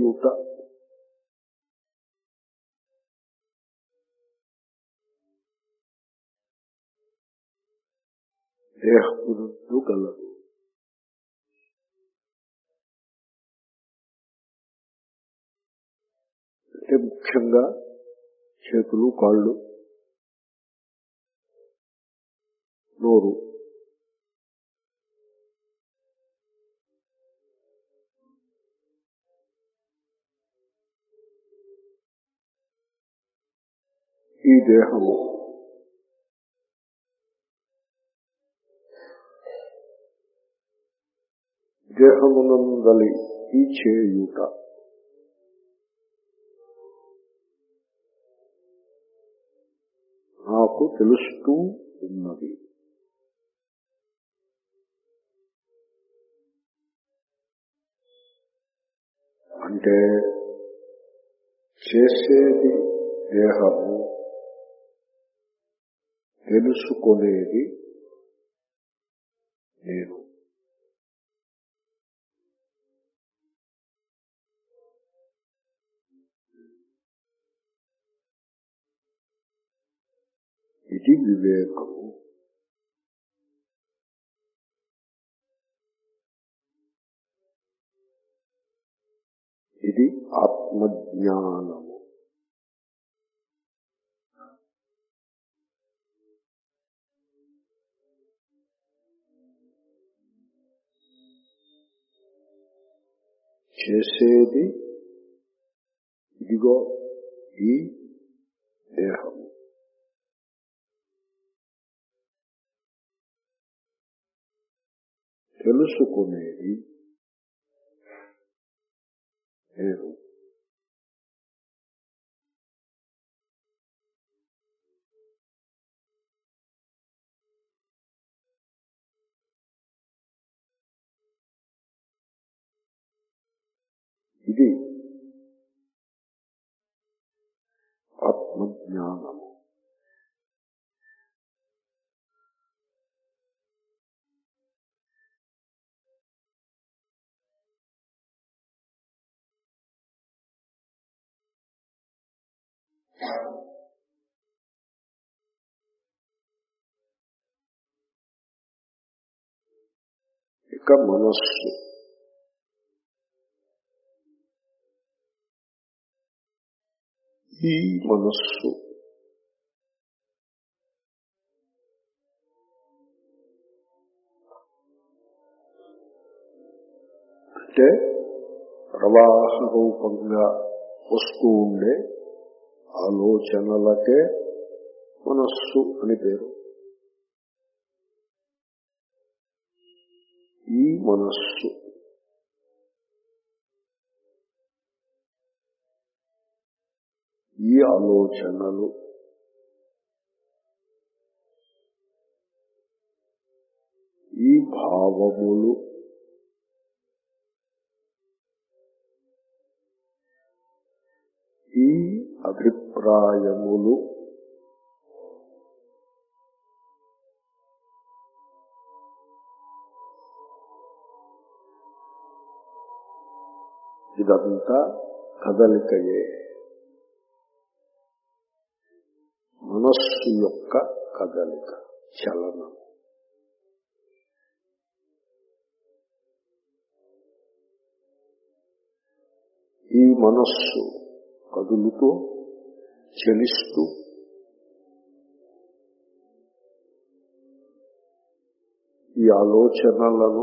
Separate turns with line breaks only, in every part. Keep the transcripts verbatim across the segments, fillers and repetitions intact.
చేయుట. దేహమునందు గలదు. అంటే ముఖ్యంగా చేతులు, కాళ్ళు, నోరు, ఈ దేహము దేహమునందలి ఈ చేయుట నాకు తెలుస్తూ ఉన్నది. అంటే చేసేది దేహము, తెలుసుకునేది నేను. ఇది వివేకము. ఇది ఆత్మజ్ఞానము. చేసేది ఇదిగో ఈ దేహము. తెలుసుకునేది నేను. ఇది ఆత్మజ్ఞానము. ఇక మనస్సు. ఈ మనస్సు అంటే ప్రవాహ రూపంగా వస్తూ ఉండే ఆలోచనలకే మనస్సు అని పేరు. ఈ మనస్సు ఈ ఆలోచనలు ఈ భావములు ఈ అభిప్రాయములు ఇదంతా కదలికయే. మనస్సు యొక్క కదలిక, చలనం. ఈ మనస్సు కదులుతూ చలిస్తూ ఈ ఆలోచనలను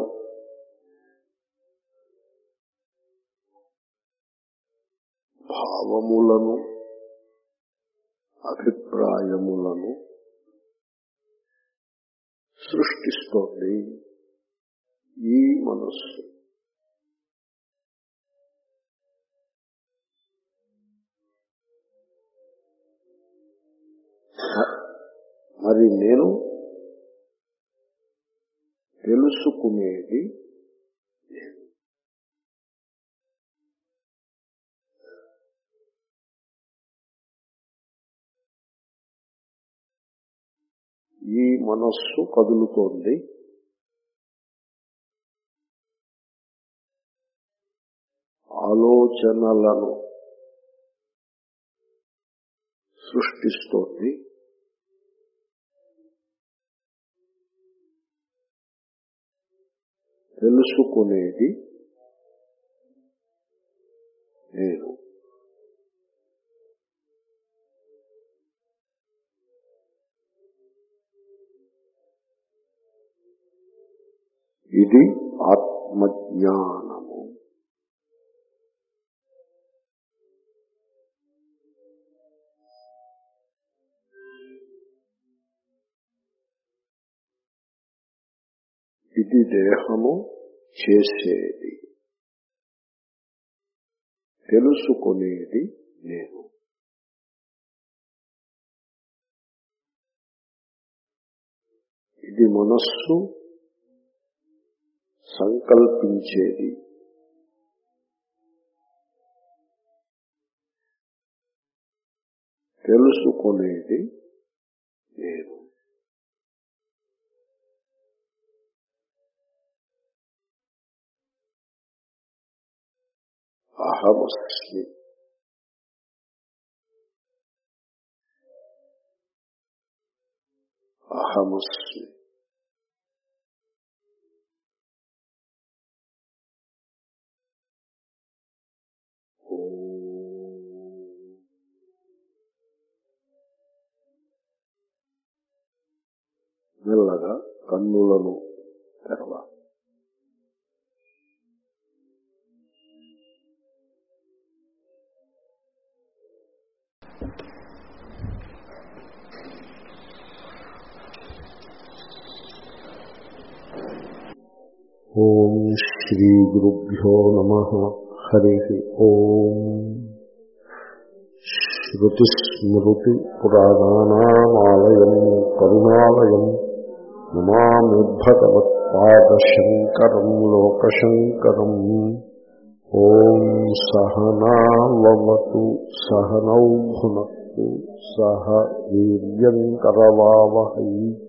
భావములను అభిప్రాయములను సృష్టిస్తోంది ఈ మనస్సు. మరి నేను తెలుసుకునేది ఈ మనస్సు కదులుతోంది. ఆలోచనలను సృష్టిస్తోంది. తెలుసుకునేది నేను. ఇది ఆత్మజ్ఞానము. ఇది దేహము చేసేది. తెలుసుకునేది నేను. ఇది మనస్సు సంకల్పించేది. తెలుసుకునేది నేను. అహమస్మి. అహమస్మి. మెల్లగా కన్నులను తెరవాలి. ఓం శ్రీ గురుభ్యో నమః. హరి ఓం. శ్రుతిస్మృతి పురాణానామాలయం కరుణాలయం నమామి భగవత్పాదశంకరం లోకశంకరం. ఓం సహనావతు సహనౌ భునక్తు సహ వీర్యంకరవావహై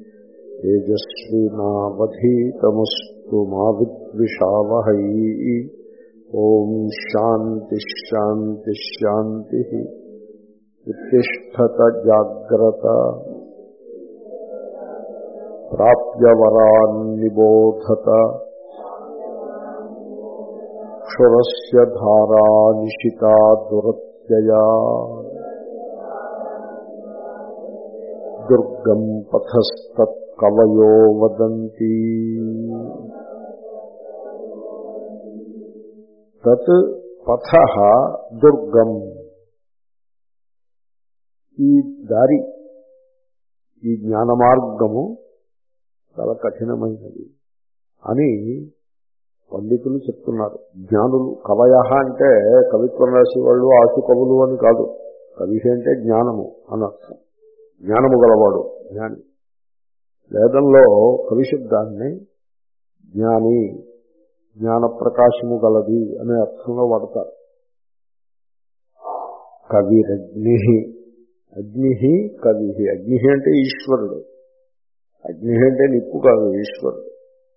తేజస్వినావధీతమస్తు మా విద్విషావహై. ఓం శాంతి శాంతి శాంతి. ఉత్తిష్ఠత జాగ్రత్త. ప్రాప్య వరాన్ నిబోధత. క్షురస్య ధారా నిశితా దురత్యయా. దుర్గం పథస్తత్ కవయో వదంతి. తత్ పథః దుర్గం. ఈ దారి, ఈ జ్ఞాన మార్గము చాలా కఠినమైనది అని పండితులు చెప్తున్నారు. జ్ఞానులు. కవయ అంటే కవిత్వం రాసేవాళ్ళు, ఆశు కవులు అని కాదు. కవి అంటే జ్ఞానము అనర్థం. జ్ఞానము గలవాడు జ్ఞాని. వేదంలో కవి శబ్దాన్ని జ్ఞాని, జ్ఞాన ప్రకాశము గలది అనే అర్థంలో వాడతారు. కవిరగ్ని. అగ్ని కవి. అగ్ని అంటే ఈశ్వరుడు. అగ్ని అంటే నిప్పు కాదు, ఈశ్వరుడు.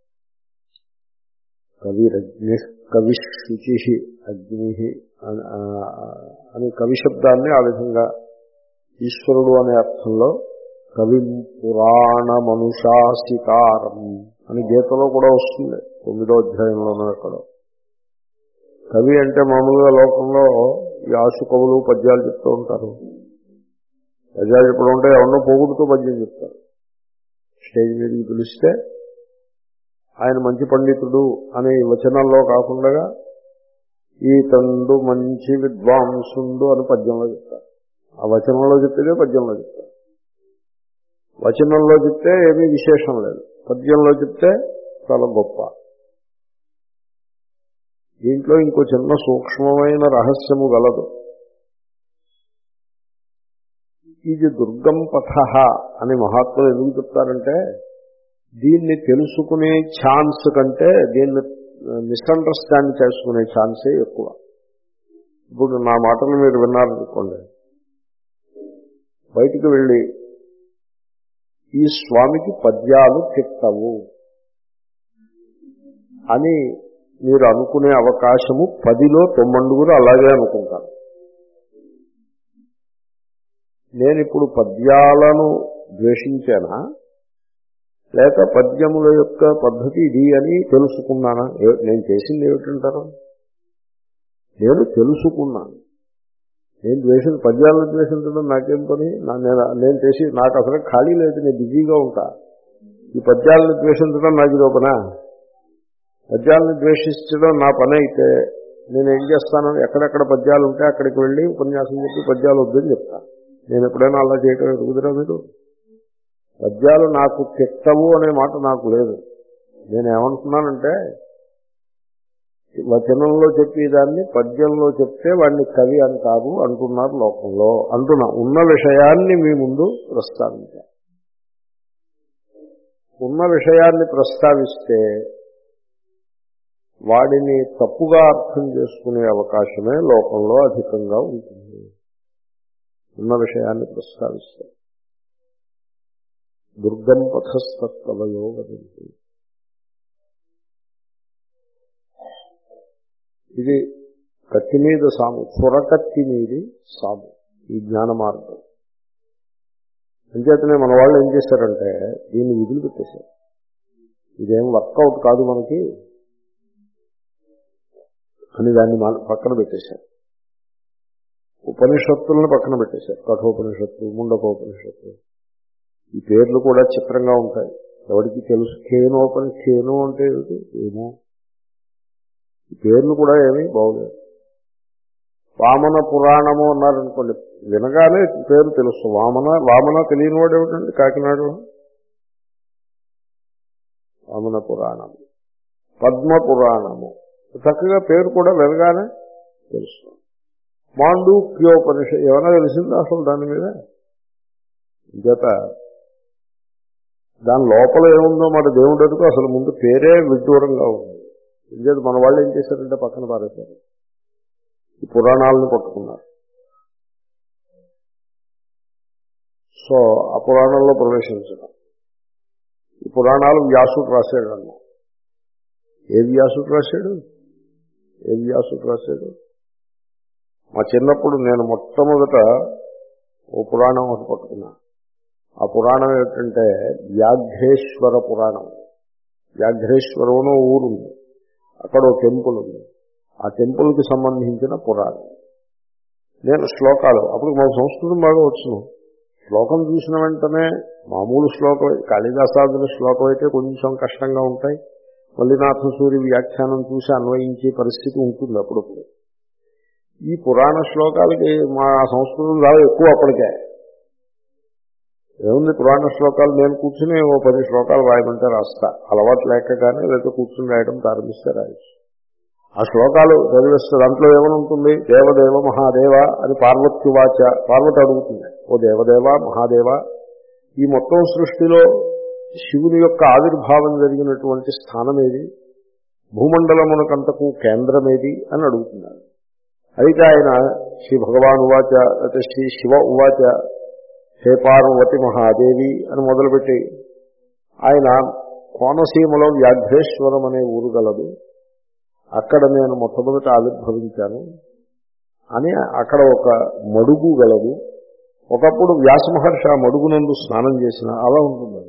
కవిరగ్ని కవిశుచి అగ్ని అని కవి శబ్దాన్ని ఆ విధంగా ఈశ్వరుడు అనే అర్థంలో కవిం పురాణ మనుషాసికారం అని గీతలో కూడా వస్తుంది, తొమ్మిదో అధ్యాయంలోనూ ఎక్కడ. కవి అంటే మామూలుగా లోకంలో ఈ ఆశు కవులు పద్యాలు చెప్తూ ఉంటారు. పద్యాలు చెప్పడం ఉంటే ఎవరినో పోగొడుతూ పద్యం చెప్తారు. స్టేజ్ మీదకి పిలిస్తే ఆయన మంచి పండితుడు అనే వచనంలో కాకుండా ఈ తండు మంచి విద్వాంసుండు అని పద్యంలో చెప్తారు. ఆ వచనంలో చెప్తే పద్యంలో చెప్తారు. వచనంలో చెప్తే ఏమీ విశేషం లేదు, పద్యంలో చెప్తే చాలా గొప్ప. దీంట్లో ఇంకో చిన్న సూక్ష్మమైన రహస్యము గలదు. ఇది దుర్గం పథ అని మహాత్ములు ఎందుకు చెప్తారంటే, దీన్ని తెలుసుకునే ఛాన్స్ కంటే దీన్ని మిస్అండర్స్టాండ్ చేసుకునే ఛాన్సే ఎక్కువ. ఇప్పుడు నా మాటలు మీరు విన్నారనుకోండి, బయటికి వెళ్ళి ఈ స్వామికి పద్యాలు తిట్టవు అని మీరు అనుకునే అవకాశము పదిలో తొమ్మిదిగురు అలాగే అనుకుంటారు. నేను ఇప్పుడు పద్యాలను ద్వేషించానా లేక పద్యముల యొక్క పద్ధతి ఇది అని తెలుసుకున్నానా? నేను చేసింది ఏమిటంటారు? నేను తెలుసుకున్నాను. నేను ద్వేషం పద్యాలను ద్వేషించడం నాకేం పని? నేను నేను చేసి నాకు అసలు ఖాళీ లేదు, నేను బిజీగా ఉంటా. ఈ పద్యాలను ద్వేషించడం నాకు ఇది పనా? పద్యాలను ద్వేషించడం నా పని అయితే నేను ఏం చేస్తాను? ఎక్కడెక్కడ పద్యాలు ఉంటే అక్కడికి వెళ్ళి ఉపన్యాసం చెప్పి పద్యాలు వద్దని చెప్తాను. నేను ఎప్పుడైనా అలా చేయటం ఎదుగుదరా మీరు? పద్యాలు నాకు కెట్టవు అనే మాట నాకు లేదు. నేను ఏమంటున్నానంటే వచనంలో చెప్పేదాన్ని పద్యంలో చెప్తే వాడిని కవి అంటారు అంటున్నారు లోకంలో. అంటున్నా ఉన్న విషయాన్ని మీ ముందు ప్రస్తావించాను. ఉన్న విషయాన్ని ప్రస్తావిస్తే వాడిని తప్పుగా అర్థం చేసుకునే అవకాశమే లోకంలో అధికంగా ఉంటుంది. ఉన్న విషయాన్ని ప్రస్తావిస్తే దుర్గం పథస్తవయో వదంతి. ఇది కత్తి మీద సాము, చురకత్తి మీది సాము, ఈ జ్ఞాన మార్గం. అంచేతనే మన వాళ్ళు ఏం చేశారంటే దీన్ని విధులు పెట్టేశారు. ఇదేం వర్కౌట్ కాదు మనకి అని దాన్ని పక్కన పెట్టేశారు. ఉపనిషత్తులను పక్కన పెట్టేశారు. కఠోపనిషత్తు, ముండకోపనిషత్తు. ఈ పేర్లు కూడా చిత్రంగా ఉంటాయి. ఎవరికి తెలుసు? ఖేనోపని ఖేను అంటే ఏమో. ఈ పేర్లు కూడా ఏమీ బాగులేదు. వామన పురాణము అన్నారనుకోండి, వినగానే పేరు తెలుసు. వామన వామన తెలియని వాడు ఏమిటండి? కాకినాడలో వామన పురాణము, పద్మ పురాణము, చక్కగా పేరు కూడా వినగానే తెలుసు. మాండూక్యోపనిషత్తు ఏమైనా తెలిసిందా అసలు దాని మీద? ఇంకేత దాని లోపల ఏముందో మరి దేవుడు అడుగు అసలు ముందు పేరే విడ్డూరంగా ఉంది. ఇంకేత మన వాళ్ళు ఏం చేశారంటే పక్కన పారేశారు. ఈ పురాణాలను పట్టుకున్నారు. సో ఆ పురాణంలో ప్రవేశించడం. ఈ పురాణాలు వ్యాసుడు రాశాడు అన్న. ఏ వ్యాసుడు రాశాడు? ఏ వ్యాసుడు రాశాడు? మా చిన్నప్పుడు నేను మొట్టమొదట ఓ పురాణం ఒకటి పట్టుకున్నా. ఆ పురాణం ఏంటంటే వ్యాఘ్రేశ్వర పురాణం. వ్యాఘ్రేశ్వరం ఊరుంది, అక్కడ ఓ టెంపుల్ ఉంది. ఆ టెంపుల్కి సంబంధించిన పురాణం. నేను శ్లోకాలు అప్పుడు మాకు సంస్కృతం బాగా వచ్చును. శ్లోకం చూసిన వెంటనే మామూలు శ్లోకం, కాళిదాసాదుల శ్లోకం అయితే కొంచెం కష్టంగా ఉంటాయి. మల్లినాథ సూరి వ్యాఖ్యానం చూసి అన్వయించే పరిస్థితి ఉంటుంది అప్పుడప్పుడు. ఈ పురాణ శ్లోకాలకి మా సంస్కృతం చాలా ఎక్కువ. అప్పటికే ఏముంది పురాణ శ్లోకాలు, నేను కూర్చుని ఓ పది శ్లోకాలు రాయమంటే రాస్తా. అలవాటు లేక కానీ లేకపోతే కూర్చుని రాయడం ప్రారంభిస్తే రాయచ్చు. ఆ శ్లోకాలు చదివిస్తే దాంట్లో ఏమని ఉంటుంది? దేవదేవ మహాదేవ అని పార్వతి వాచ. పార్వతి అడుగుతుంది, ఓ దేవదేవ మహాదేవ, ఈ మొత్తం సృష్టిలో శివుని యొక్క ఆవిర్భావం జరిగినటువంటి స్థానం ఏది? భూమండలమునకంతకు కేంద్రం ఏది అని అడుగుతున్నారు. అయితే ఆయన శ్రీ భగవాన్ ఉవాచ అయితే శ్రీ శివ ఉవాచ హే పార్వతి మహాదేవి అని మొదలుపెట్టి ఆయన కోనసీమలో వ్యాఘ్రేశ్వరం అనే ఊరు గలదు, అక్కడ నేను మొట్టమొదట ఆవిర్భవించాను అని, అక్కడ ఒక మడుగు గలదు, ఒకప్పుడు వ్యాస మహర్షి ఆ మడుగునందు స్నానం చేసిన, అలా ఉంటుంది.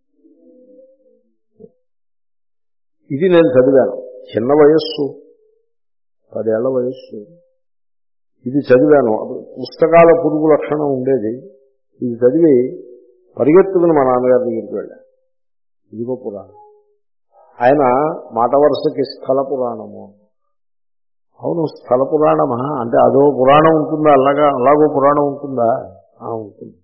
ఇది నేను చదివాను. చిన్న వయస్సు, పదేళ్ల వయస్సు. ఇది చదివాను. పుస్తకాల పురుగు లక్షణం ఉండేది. ఇది చదివి పరిగెత్తుకుని మా నాన్నగారి దగ్గరికి వెళ్ళాను. ఇదిగో పురాణం. ఆయన మాట వరుసకి స్థల పురాణము. అవును, స్థల పురాణమా అంటే అదో పురాణం ఉంటుందా? అలాగా అలాగో పురాణం ఉంటుందా? ఉంటుంది.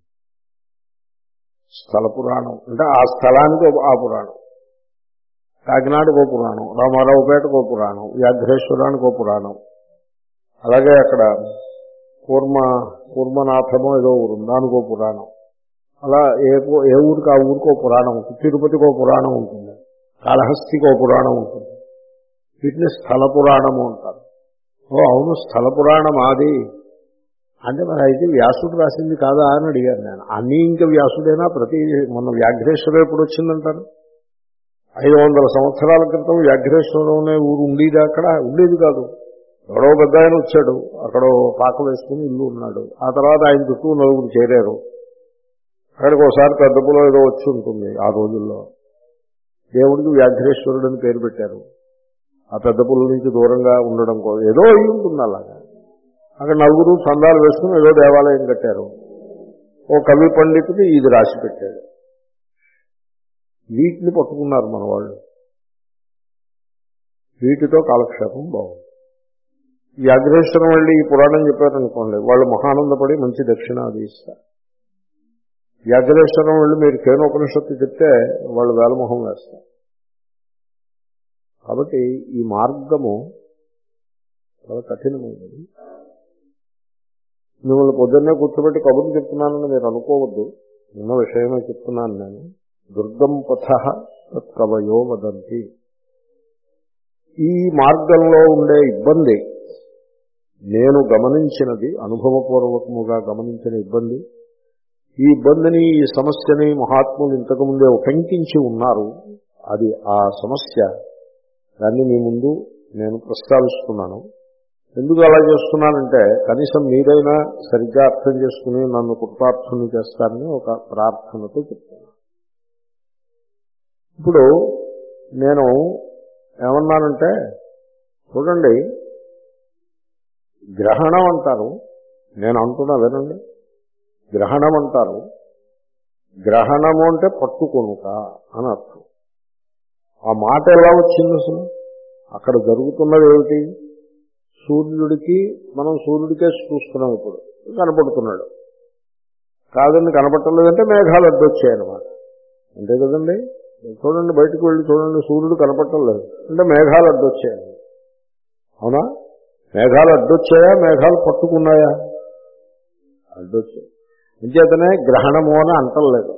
స్థల పురాణం అంటే ఆ స్థలానికి ఆ పురాణం. కాకినాడకు ఓ పురాణం, రామారావుపేటకు ఓ పురాణం, వ్యాఘ్రేశ్వరానికి ఓ పురాణం, అలాగే అక్కడ కూర్మ కూర్మనాథమో ఏదో ఊరు దానికో పురాణం. అలా ఏ ఏ ఊరికి ఆ ఊరికో పురాణం ఉంటుంది. తిరుపతికో పురాణం ఉంటుంది, కాళహస్తికో పురాణం ఉంటుంది. వీటిని స్థల పురాణము అంటారు. ఓ అవును, స్థల పురాణం అది అంటే మరి అయితే వ్యాసుడు రాసింది కాదా అని అడిగాను నేను. అన్నీ ఇంకా వ్యాసుడైనా ప్రతి మొన్న వ్యాఘ్రేశ్వరం ఎప్పుడు వచ్చిందంటారు? ఐదు వందల సంవత్సరాల క్రితం వ్యాఘ్రేశ్వరం అనే ఊరు ఉండేది, అక్కడ ఉండేది కాదు. ఎవడో పెద్ద ఆయన వచ్చాడు, అక్కడ పాక వేసుకుని ఇల్లు ఉన్నాడు. ఆ తర్వాత ఆయన చుట్టూ నలుగురు చేరారు. అక్కడికి ఒకసారి పెద్ద పొలం ఏదో వచ్చి ఉంటుంది. ఆ రోజుల్లో దేవుడికి వ్యాఘ్రేశ్వరుడు అని పేరు పెట్టారు. ఆ పెద్ద పొలం నుంచి దూరంగా ఉండడం కోసం ఏదో అయి ఉంటుంది. అలాగా అక్కడ నలుగురు చందాలు వేసుకుని ఏదో దేవాలయం కట్టారు. ఓ కవి పండితుడు ఇది రాసి పెట్టాడు. వీటిని పట్టుకున్నారు మన వాళ్ళు. వీటితో కాలక్షేపం బాగుంది. వ్యాఘ్రేశ్వరం వెళ్ళి ఈ పురాణం చెప్పారనుకోండి, వాళ్ళు మహానందపడి మంచి దక్షిణాది ఇస్తారు. వ్యాఘ్రేశ్వరం వెళ్ళి మీరు కేనోపనిషత్తు చెప్తే వాళ్ళు వేలమొహం వేస్తారు. కాబట్టి ఈ మార్గము చాలా కఠినమైనది. మిమ్మల్ని పొద్దున్నే కూర్చోబెట్టి కబుర్లు చెప్తున్నానని మీరు అనుకోవద్దు. ఉన్న విషయమే చెప్తున్నాను నేను. దుర్గం పథ తత్కవయో వదంతి. ఈ మార్గంలో ఉండే ఇబ్బంది నేను గమనించినది, అనుభవపూర్వకముగా గమనించిన ఇబ్బంది. ఈ ఇబ్బందిని, ఈ సమస్యని మహాత్ములు ఇంతకుముందే ఉటంకించి ఉన్నారు. అది ఆ సమస్య, దాన్ని మీ ముందు నేను ప్రస్తావిస్తున్నాను. ఎందుకు అలా చేస్తున్నానంటే కనీసం మీరైనా సరిగ్గా అర్థం చేసుకుని నన్ను కృతార్థుని చేస్తారని ఒక ప్రార్థనతో చెప్తున్నాను. ఇప్పుడు నేను ఏమన్నానంటే, చూడండి, గ్రహణం అంటారు. నేను అంటున్నా వినండి. గ్రహణం అంటారు. గ్రహణము అంటే పట్టుకొనుట అని అర్థం. ఆ మాట ఎలా వచ్చింది అసలు? అక్కడ జరుగుతున్నది ఏమిటి? సూర్యుడికి, మనం సూర్యుడికే చూస్తున్నాం, ఇప్పుడు కనపడుతున్నాడు. కాదండి కనపడలేదంటే మేఘాలు అడ్డొచ్చాయన్నమాట. అంతే కదండి. చూడండి, బయటకు వెళ్ళి చూడండి, సూర్యుడు కనపడలేదు అంటే మేఘాలు అడ్డొచ్చాయి. అవునా? మేఘాలు అడ్డొచ్చాయా, మేఘాలు పట్టుకున్నాయా? అడ్డొచ్చాయి. ఇంచేతనే గ్రహణము అని అంటలేదు,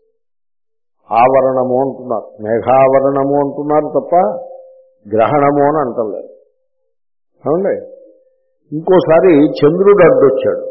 ఆవరణము అంటున్నారు. మేఘావరణము అంటున్నారు తప్ప గ్రహణము అని అంటలేదు. అవునండి. ఇంకోసారి చంద్రుడు అడ్డొచ్చాడు.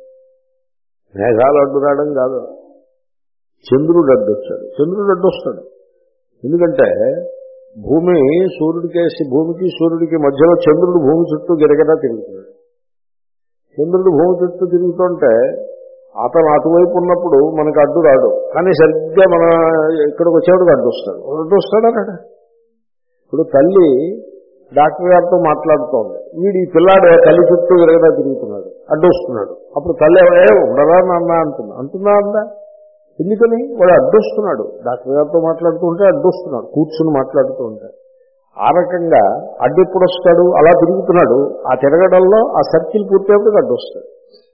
మేఘాలు అడ్డు రావడం కాదు, చంద్రుడు అడ్డొచ్చాడు. చంద్రుడు అడ్డొస్తాడు. ఎందుకంటే భూమి సూర్యుడికేసి, భూమికి సూర్యుడికి మధ్యలో చంద్రుడు భూమి చుట్టూ గిరగిరా తిరుగుతున్నాడు. చంద్రుడు భూమి చుట్టూ తిరుగుతుంటే అతను అటువైపు ఉన్నప్పుడు మనకు అడ్డు రాడు, కానీ సరిగ్గా మన ఇక్కడికి వచ్చేవాడికి అడ్డు వస్తాడు. అడ్డు వస్తాడా? ఇప్పుడు తల్లి డాక్టర్ గారితో మాట్లాడుతోంది, వీడి పిల్లాడు తల్లి చుట్టూ గిరగిరా తిరుగుతున్నాడు, అడ్డు వస్తున్నాడు. అప్పుడు తల్లి ఏ ఉండదా నాన్న అంటున్నా అంటుందా అందా? ఎందుకని? వాడు అడ్డొస్తున్నాడు. డాక్టర్ గారితో మాట్లాడుతూ ఉంటే అడ్డొస్తున్నాడు, కూర్చుని మాట్లాడుతూ ఉంటే. ఆ రకంగా అడ్డు ఎప్పుడు వస్తాడు? అలా తిరుగుతున్నాడు. ఆ తిరగడంలో ఆ సర్కిల్ పూర్తయినప్పుడు అడ్డొస్తాడు.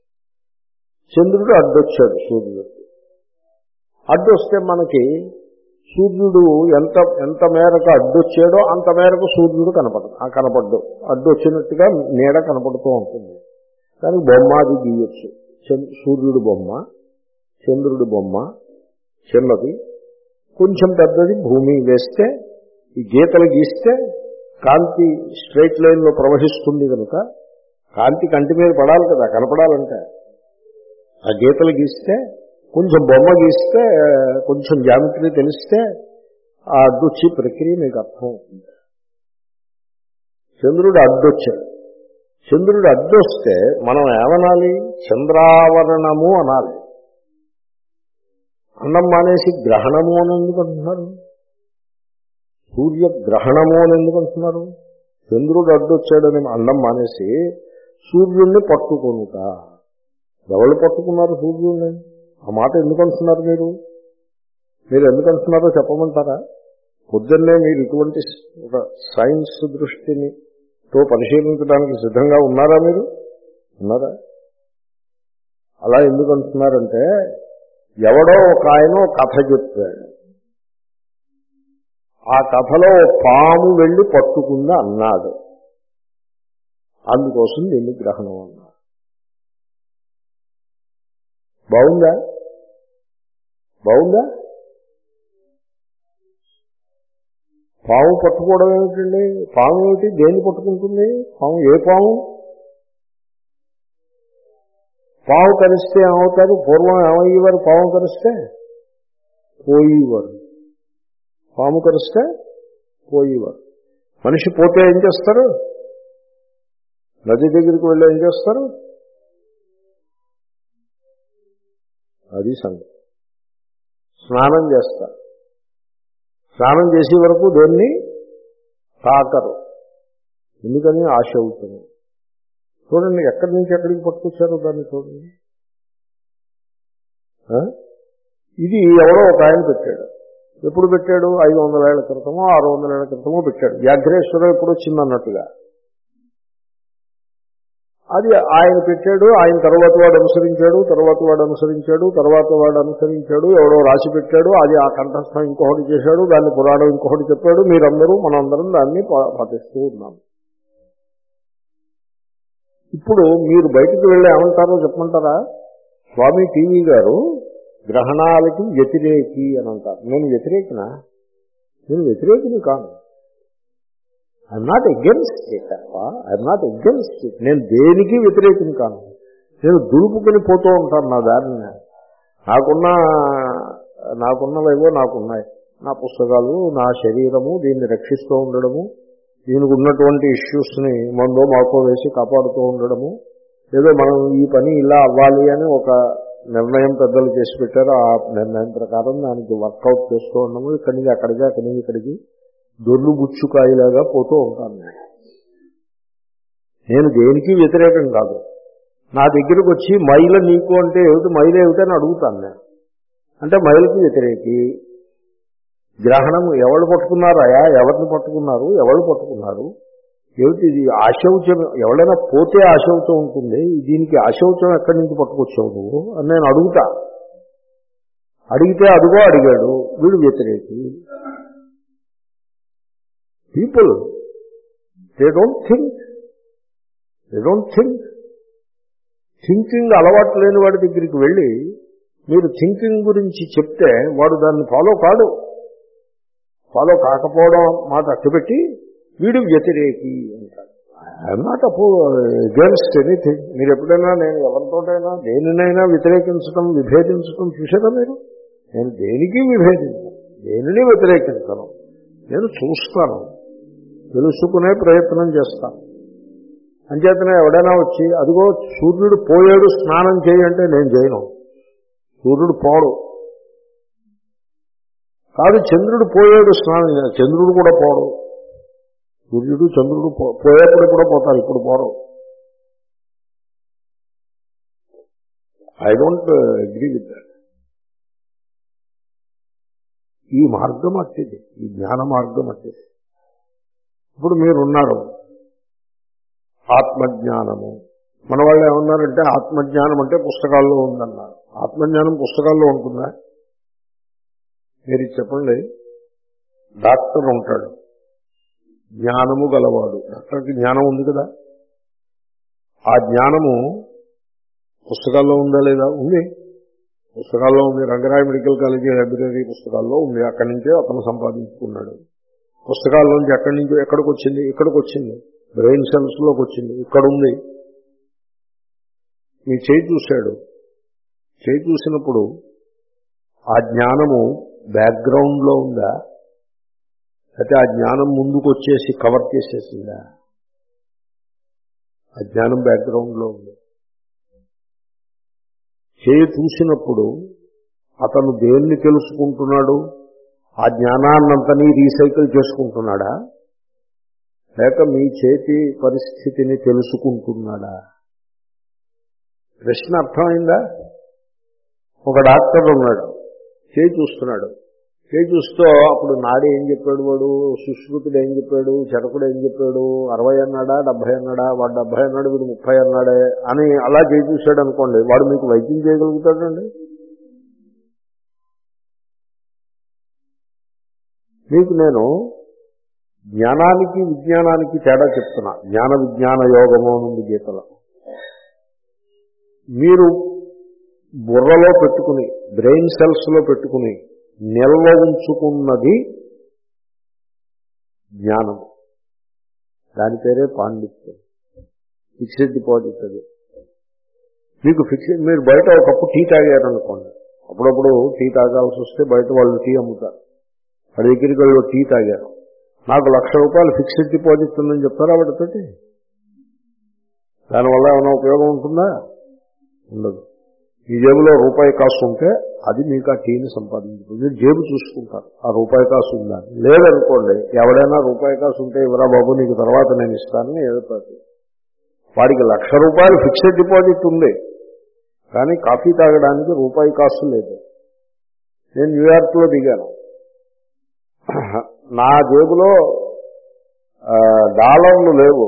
చంద్రుడు అడ్డొచ్చాడు సూర్యుడికి. అడ్డొస్తే మనకి సూర్యుడు ఎంత ఎంత మేరకు అడ్డొచ్చాడో అంత మేరకు సూర్యుడు కనపడదు. ఆ కనపడ్డు అడ్డు వచ్చినట్టుగా నీడ కనపడుతూ ఉంటుంది. కానీ బొమ్మ అది గీయచ్చు. సూర్యుడు బొమ్మ, చంద్రుడి బొమ్మ చిన్నది, కొంచెం పెద్దది భూమి వేస్తే, ఈ గీతలు గీస్తే కాంతి స్ట్రైట్ లైన్లో ప్రవహిస్తుంది కనుక కాంతి కంటి మీద పడాలి కదా కనపడాలంటే. ఆ గీతలు గీస్తే, కొంచెం బొమ్మ గీస్తే, కొంచెం జామెట్రీ తెలిస్తే ఆ అడ్డొచ్చి ప్రక్రియ మీకు అర్థం అవుతుంది. చంద్రుడు అడ్డొచ్చాడు. చంద్రుడు అడ్డొస్తే మనం ఏమనాలి? చంద్రావరణము అనాలి. అన్నం మానేసి గ్రహణము అని ఎందుకు అంటున్నారు? సూర్యగ్రహణము అని ఎందుకు అంటున్నారు? చంద్రుడు అడ్డొచ్చాడని అన్నం మానేసి సూర్యుడిని పట్టుకొనుట. ఎవరు పట్టుకున్నారు సూర్యుడిని? ఆ మాట ఎందుకు అంటున్నారు మీరు? మీరు ఎందుకు అంటున్నారో చెప్పమంటారా? పొద్దున్నే మీరు ఇటువంటి ఒక సైన్స్ దృష్టిని తో పరిశీలించడానికి సిద్ధంగా ఉన్నారా? మీరు ఉన్నారా? అలా ఎందుకు అంటున్నారంటే, ఎవడో ఒక ఆయన కథ చెప్పాడు. ఆ కథలో పాము వెళ్ళి పట్టుకుంది అన్నాడు. అందుకోసం దీన్ని గ్రహణం అన్నారు. బాగుందా? బాగుందా? పాము పట్టుకోవడం ఏమిటండి? పాము ఏమిటి? దేన్ని పట్టుకుంటుంది? పాము ఏ పాము? పాము కరిస్తే ఏమవుతారు? పూర్వం ఏమయ్యేవారు? పాము కరిస్తే పోయేవారు. పాము కరిస్తే పోయేవారు. మనిషి పోతే ఏం చేస్తారు? నది దగ్గరికి వెళ్ళి ఏం చేస్తారు? అది సంగతి. స్నానం చేస్తారు. స్నానం చేసే వరకు దేన్ని తాకరు. ఎందుకని? ఆశ అవుతుంది. చూడండి ఎక్కడి నుంచి ఎక్కడికి పట్టుకొచ్చారో దాన్ని చూడండి. ఇది ఎవరో ఒక ఆయన పెట్టాడు. ఎప్పుడు పెట్టాడు? ఐదు వందల ఏళ్ల క్రితమో ఆరు వందల ఏళ్ల క్రితమో పెట్టాడు. వ్యాఘ్రేశ్వరం ఎప్పుడు వచ్చిందన్నట్టుగా. అది ఆయన పెట్టాడు. ఆయన తర్వాత వాడు అనుసరించాడు, తర్వాత వాడు అనుసరించాడు, తర్వాత వాడు అనుసరించాడు, ఎవడో రాసి పెట్టాడు. అది ఆ కంఠస్థం ఇంకొకటి చేశాడు, దాన్ని పురాణం ఇంకొకటి చెప్పాడు. మీరందరూ మనందరం దాన్ని పాటిస్తూ ఉన్నాం. ఇప్పుడు మీరు బయటికి వెళ్ళి ఏమంటారో చెప్పమంటారా? స్వామి టీవీ గారు గ్రహణాలకి వ్యతిరేకి అని అంటారు. నేను వ్యతిరేకినా? నేను వ్యతిరేకిని కాను. I'm not against it. I'm not against it. నేను దేనికి వ్యతిరేకిని కాను. నేను దులుపుకొని పోతూ ఉంటాను నా దారిని. నాకున్న నాకున్నవేవో నాకున్నాయి. నా పుస్తకాలు, నా శరీరము, దీన్ని రక్షిస్తూ ఉండడము, దీనికి ఉన్నటువంటి ఇష్యూస్ని మందో మాకో వేసి కాపాడుతూ ఉండడము, ఏదో మనం ఈ పని ఇలా అవ్వాలి అని ఒక నిర్ణయం పెద్దలు చేసి పెట్టారు. ఆ నిర్ణయం ప్రకారం దానికి వర్కౌట్ చేస్తూ ఉండము. ఇక్కడి నుంచి అక్కడికి, అక్కడి నుంచి ఇక్కడికి దొర్లు గుచ్చుకాయలాగా పోతూ ఉంటాను. నేను నేను దేనికి వ్యతిరేకం కాదు. నా దగ్గరకు వచ్చి మైల నీకు అంటే ఏమిటి, మైలు ఏమిటని అడుగుతాను నేను. అంటే మైలుకి వ్యతిరేకి. గ్రహణము ఎవరు పట్టుకున్నారయా? ఎవరిని పట్టుకున్నారు? ఎవరు పట్టుకున్నారు? ఏమిటి ఇది? ఆశౌచం. ఎవరైనా పోతే ఆశౌచం ఉంటుంది. దీనికి ఆశౌచం ఎక్కడి నుంచి పట్టుకొచ్చావు నువ్వు అని నేను అడుగుతా. అడిగితే అడుగో అడిగాడు వీడు వ్యతిరేకి. People they don't think they don't think thinking అలవాటు లేని వాడి దగ్గరికి వెళ్ళి మీరు థింకింగ్ గురించి చెప్తే వాడు దాన్ని ఫాలో కాడు. ఫాలో కాకపోవడం మాట అట్టుపెట్టి వీడు వ్యతిరేకి అంటాడు. ఐఎమ్ నాట్ అపో అగెన్స్ట్ ఎనీథింగ్. మీరు ఎప్పుడైనా నేను ఎవరితోటైనా దేనినైనా వ్యతిరేకించడం, విభేదించడం చూసారా మీరు? నేను దేనికి విభేదించను, దేనిని వ్యతిరేకించను. నేను చూస్తాను, తెలుసుకునే ప్రయత్నం చేస్తాను. అంచేతనే ఎవడైనా వచ్చి అదిగో సూర్యుడు పోయాడు స్నానం చేయంటే నేను చేయను. సూర్యుడు పోడు. కాదు చంద్రుడు పోయాడు స్నానం, చంద్రుడు కూడా పోడు. సూర్యుడు చంద్రుడు పోయేప్పుడు కూడా పోతారు, ఇప్పుడు పోరు. I don't agree with that. ఈ మార్గం అట్టిది, ఈ జ్ఞాన మార్గం అట్టిది. ఇప్పుడు మీరున్నారు ఆత్మజ్ఞానము. మన వాళ్ళు ఏమన్నారంటే ఆత్మజ్ఞానం అంటే పుస్తకాల్లో ఉందన్నారు. ఆత్మజ్ఞానం పుస్తకాల్లో ఉంటుందా? మీరు చెప్పండి. డాక్టర్ ఉంటాడు, జ్ఞానము గలవాడు. డాక్టర్కి జ్ఞానం ఉంది కదా. ఆ జ్ఞానము పుస్తకాల్లో ఉందా లేదా? ఉంది, పుస్తకాల్లో ఉంది. రంగరాయ మెడికల్ కాలేజీ లైబ్రరీ పుస్తకాల్లో ఉంది. అక్కడి నుంచే అతను సంపాదించుకున్నాడు. పుస్తకాల్లోంచి ఎక్కడి నుంచో ఎక్కడికి వచ్చింది, ఇక్కడికి వచ్చింది, బ్రెయిన్ సెల్స్ లోకి వచ్చింది, ఇక్కడ ఉంది. మీ చేయి చూశాడు, చేయి చూసినప్పుడు ఆ జ్ఞానము బ్యాక్గ్రౌండ్ లో ఉందా, అయితే ఆ జ్ఞానం ముందుకు వచ్చేసి కవర్ చేసేసిందా? ఆ జ్ఞానం బ్యాక్గ్రౌండ్ లో ఉంది. చేయి చూసినప్పుడు అతను దేన్ని తెలుసుకుంటున్నాడు? ఆ జ్ఞానాన్నంతని రీసైకిల్ చేసుకుంటున్నాడా, లేక మీ చేతి పరిస్థితిని తెలుసుకుంటున్నాడా? ప్రశ్న అర్థమైందా? ఒక డాక్టర్ ఉన్నాడు, చేయి చూస్తున్నాడు. చేయి చూస్తూ అప్పుడు నాడి ఏం చెప్పాడు, వాడు సుశ్రుతుడు ఏం చెప్పాడు, చరకుడు ఏం చెప్పాడు, అరవై అన్నాడా డెబ్బై అన్నాడా, వాడు డెబ్బై అన్నాడు వీడు ముప్పై అన్నాడే అని అలా చేయి చూశాడు అనుకోండి, వాడు మీకు వైద్యం చేయగలుగుతాడండి? మీకు నేను జ్ఞానానికి విజ్ఞానానికి తేడా చెప్తున్నా. జ్ఞాన విజ్ఞాన యోగము నుండి గీతలో మీరు బుర్రలో పెట్టుకుని, బ్రెయిన్ సెల్స్ లో పెట్టుకుని నిల్వ ఉంచుకున్నది జ్ఞానం. దాని పేరే పాండిత్యం, ఫిక్స్డ్ డిపాజిట్. అది మీకు ఫిక్స్డ్. మీరు బయట ఒకప్పుడు టీ తాగారనుకోండి, అప్పుడప్పుడు టీ తాగాల్సి వస్తే బయట వాళ్ళు టీ అమ్ముతారు. వాడి దగ్గరికి వెళ్ళి టీ తాగారు, నాకు లక్ష రూపాయలు ఫిక్స్డ్ డిపాజిట్ ఉందని చెప్తారా వాడితోటి? దానివల్ల ఏమైనా ఉపయోగం ఉంటుందా? ఉండదు. ఈ జేబులో రూపాయి కాసు ఉంటే అది మీకు ఆ టీని సంపాదించుకుంది. జేబు చూసుకుంటారు ఆ రూపాయి కాసు ఉందా. లేదనుకోండి, ఎవడైనా రూపాయి కాసు ఉంటే ఇవరా బాబు నీకు తర్వాత నేను ఇస్తానని ఎదుగుతాడు. వాడికి లక్ష రూపాయలు ఫిక్స్డ్ డిపాజిట్ ఉంది, కానీ కాఫీ తాగడానికి రూపాయి కాసు లేదు. నేను న్యూయార్క్లో దిగాను, నా జేబులో డాలర్లు లేవు.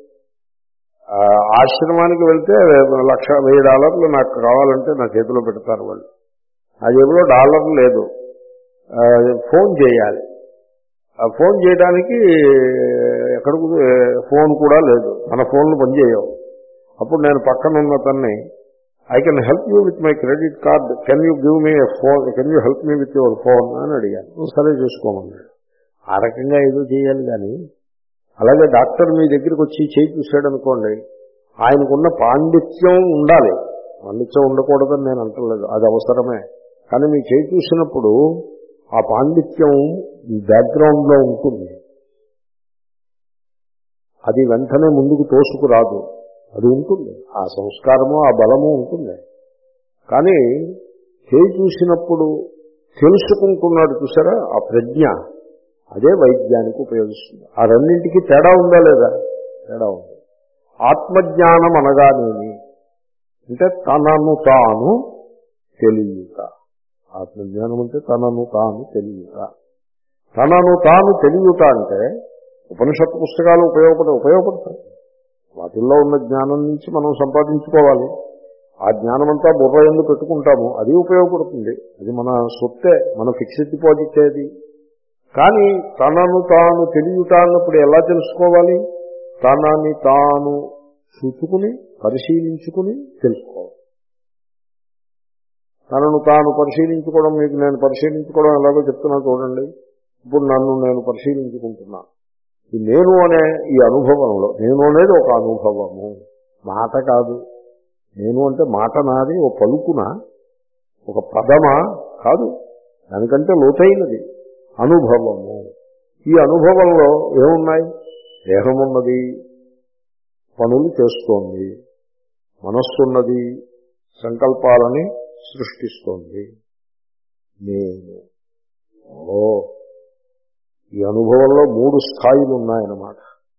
ఆశ్రమానికి వెళ్తే లక్ష వెయ్యి డాలర్లు నాకు కావాలంటే నా చేతిలో పెడతారు వాళ్ళు. ఆ జేబులో డాలర్లు లేదు. ఫోన్ చేయాలి, ఫోన్ చేయడానికి ఎక్కడికి ఫోన్ కూడా లేదు, మన ఫోన్లు పనిచేయవు. అప్పుడు నేను పక్కన ఉన్న తన్ని I can help you with my credit card, can you give me phone, can you help me with your phone అని అడిగాను. నువ్వు సరే చూసుకోమన్నాడు. ఆ రకంగా ఏదో చేయాలి. కానీ అలాగే డాక్టర్ మీ దగ్గరికి వచ్చి చేయి చూశాడు అనుకోండి, ఆయనకున్న పాండిత్యం ఉండాలి. పాండిత్యం ఉండకూడదని నేను అంటలేదు, అది అవసరమే. కానీ మీ చేయి చూసినప్పుడు ఆ పాండిత్యం బ్యాక్గ్రౌండ్లో ఉంటుంది, అది వెంటనే ముందుకు తోసుకురాదు, అది ఉంటుంది. ఆ సంస్కారము ఆ బలము ఉంటుంది. కానీ చేయి చూసినప్పుడు తెలుసుకుంటున్నాడు చూసారా, ఆ ప్రజ్ఞ, అదే వైద్యానికి ఉపయోగిస్తుంది. ఆ రెండింటికి తేడా ఉందా లేదా? తేడా ఉంది. ఆత్మజ్ఞానం అనగానేమి అంటే తనను తాను తెలియట. ఆత్మజ్ఞానం అంటే తనను తాను తెలియట. తనను తాను తెలియట అంటే ఉపనిషత్తు పుస్తకాలు ఉపయోగపడ ఉపయోగపడతాయి. వాటిల్లో ఉన్న జ్ఞానం నుంచి మనం సంపాదించుకోవాలి. ఆ జ్ఞానం అంతా బుర్ర ఎందుకు పెట్టుకుంటాము, అది ఉపయోగపడుతుంది. అది మన సొత్తే, మన ఫిక్స్డ్ డిపాజిట్ ఏది. కానీ తనను తాను తెలియట అన్నప్పుడు ఎలా తెలుసుకోవాలి? తనని తాను చూచుకుని పరిశీలించుకుని తెలుసుకోవాలి. తనను తాను పరిశీలించుకోవడం మీకు నేను పరిశీలించుకోవడం ఎలాగో చెప్తున్నా చూడండి. ఇప్పుడు నన్ను నేను పరిశీలించుకుంటున్నాను. ఈ నేను అనే ఈ అనుభవంలో, నేను అనేది ఒక అనుభవము, మాట కాదు. నేను అంటే మాట నాది, ఓ పలుకునా, ఒక పదమా కాదు, దానికంటే లోతైనది అనుభవము. ఈ అనుభవంలో ఏమున్నాయి? దేహమున్నది, పనులు చేస్తోంది, మనస్సున్నది, సంకల్పాలని సృష్టిస్తోంది. నేను ఓ ఈ అనుభవంలో మూడు స్థాయిలు ఉన్నాయన్నమాట.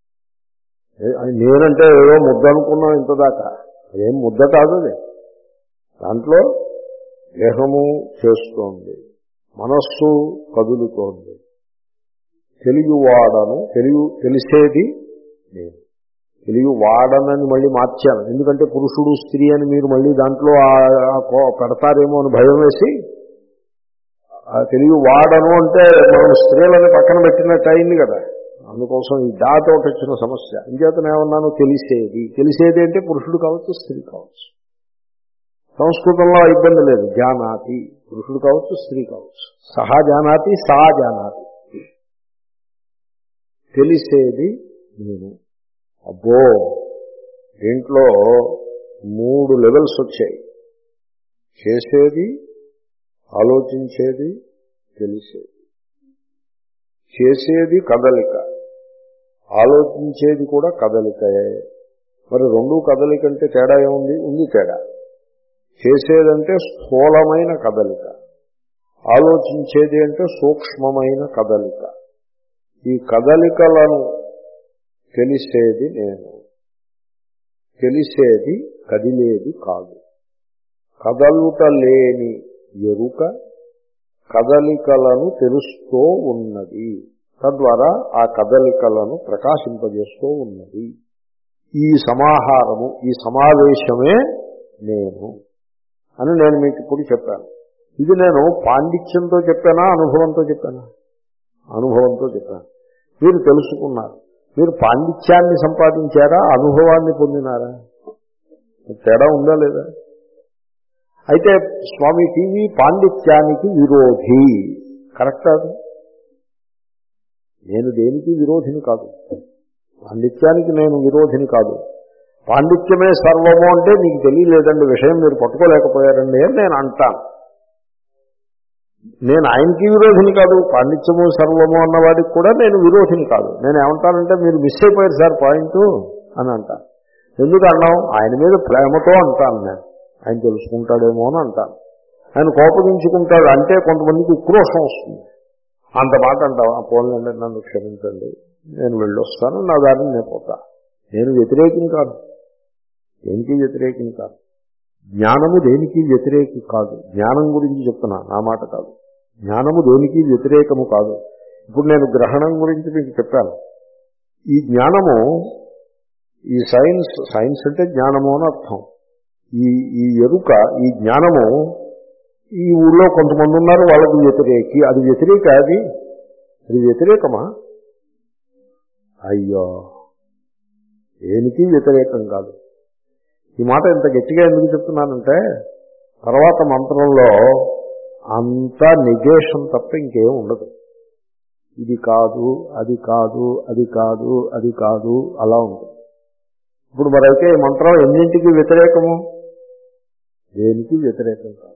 నేనంటే ఏదో ముద్ద అనుకున్నాం ఇంతదాకా, అదేం ముద్ద కాదు. అది దాంట్లో దేహము చేస్తోంది, మనస్సు కదులుతోంది, తెలియవాడను, తెలియ తెలిసేది నేను. తెలియవాడనని మళ్ళీ మార్చాను, ఎందుకంటే పురుషుడు స్త్రీ అని మీరు మళ్ళీ దాంట్లో పెడతారేమో అని భయం వేసి తెలియవాడను అంటే మనం స్త్రీలని పక్కన పెట్టినట్టు అయింది కదా. అందుకోసం ఈ దాతోటి వచ్చిన సమస్య. ఇంకేతనేమన్నాను? తెలిసేది. తెలిసేది అంటే పురుషుడు కావచ్చు, స్త్రీ కావచ్చు. సంస్కృతంలో ఇబ్బంది లేదు. జానాతి, పురుషుడు కావచ్చు, స్త్రీ కావచ్చు. సహా జానాతి, సా జానాతి. తెలిసేది నేను. అబ్బో, దీంట్లో మూడు లెవెల్స్ వచ్చాయి. చేసేది, ఆలోచించేది, తెలిసేది. చేసేది కదలిక, ఆలోచించేది కూడా కదలికయే. మరి రెండు కదలిక అంటే తేడా ఏముంది? ఉంది తేడా. చేసేదంటే స్థూలమైన కదలిక, ఆలోచించేది అంటే సూక్ష్మమైన కదలిక. ఈ కదలికలను తెలిసేది నేను. తెలిసేది కదిలేది కాదు. కదలుట లేని ఎరుక కదలికలను తెలుస్తూ ఉన్నది, తద్వారా ఆ కదలికలను ప్రకాశింపజేస్తూ ఉన్నది. ఈ సమాహారము, ఈ సమావేశమే నేను అని నేను మీకు ఇప్పుడు చెప్పాను. ఇది నేను పాండిత్యంతో చెప్పానా, అనుభవంతో చెప్పానా? అనుభవంతో చెప్పాను. మీరు తెలుసుకున్నారు. మీరు పాండిత్యాన్ని సంపాదించారా, అనుభవాన్ని పొందినారా? తేడా ఉందా లేదా? అయితే స్వామి టీవీ పాండిత్యానికి విరోధి, కరెక్ట్ కాదు. నేను దేనికి విరోధిని కాదు, పాండిత్యానికి నేను విరోధిని కాదు. పాండిత్యమే సర్వము అంటే మీకు తెలియలేదండి, విషయం మీరు పట్టుకోలేకపోయారండి అని నేను అంటాను. నేను ఆయనకి విరోధిని కాదు, పాండిత్యము సర్వము అన్నవాడికి కూడా నేను విరోధిని కాదు. నేను ఏమంటానంటే మీరు మిస్ అయిపోయారు సార్ పాయింట్ అని అంటా. ఎందుకు అన్నాం? ఆయన మీద ప్రేమతో అంటాను నేను, ఆయన తెలుసుకుంటాడేమో అని అంటాను. ఆయన కోపగించుకుంటాడు అంటే కొంతమందికి ఉక్రోషం వస్తుంది. అంత మాట అంటావా? పోలండి, నన్ను క్షమించండి, నేను వెళ్ళొస్తాను, నా దారిని నేను పోతా. నేను వ్యతిరేకిని కాదు, దేనికి వ్యతిరేకిని కాదు. జ్ఞానము దేనికి వ్యతిరేకి కాదు. జ్ఞానం గురించి చెప్తున్నా, నా మాట కాదు. జ్ఞానము దేనికి వ్యతిరేకము కాదు. ఇప్పుడు నేను గ్రహణం గురించి మీకు చెప్పాను. ఈ జ్ఞానము, ఈ సైన్స్, సైన్స్ అంటే జ్ఞానము అని అర్థం. ఈ ఈ ఎరుక, ఈ జ్ఞానము ఈ ఊళ్ళో కొంతమంది ఉన్నారు, వాళ్ళకి వ్యతిరేకి. అది వ్యతిరేక, అది అది వ్యతిరేకమా? అయ్యో, దేనికి వ్యతిరేకం కాదు. ఈ మాట ఇంత గట్టిగా ఎందుకు చెప్తున్నానంటే తర్వాత మంత్రంలో అంతా నెగేషన్ తప్ప ఇంకేం ఉండదు. ఇది కాదు, అది కాదు, అది కాదు, అది కాదు, అలా ఉంటుంది. ఇప్పుడు మరైతే ఈ మంత్రం ఎన్నింటికి వ్యతిరేకము? దేనికి వ్యతిరేకం కాదు.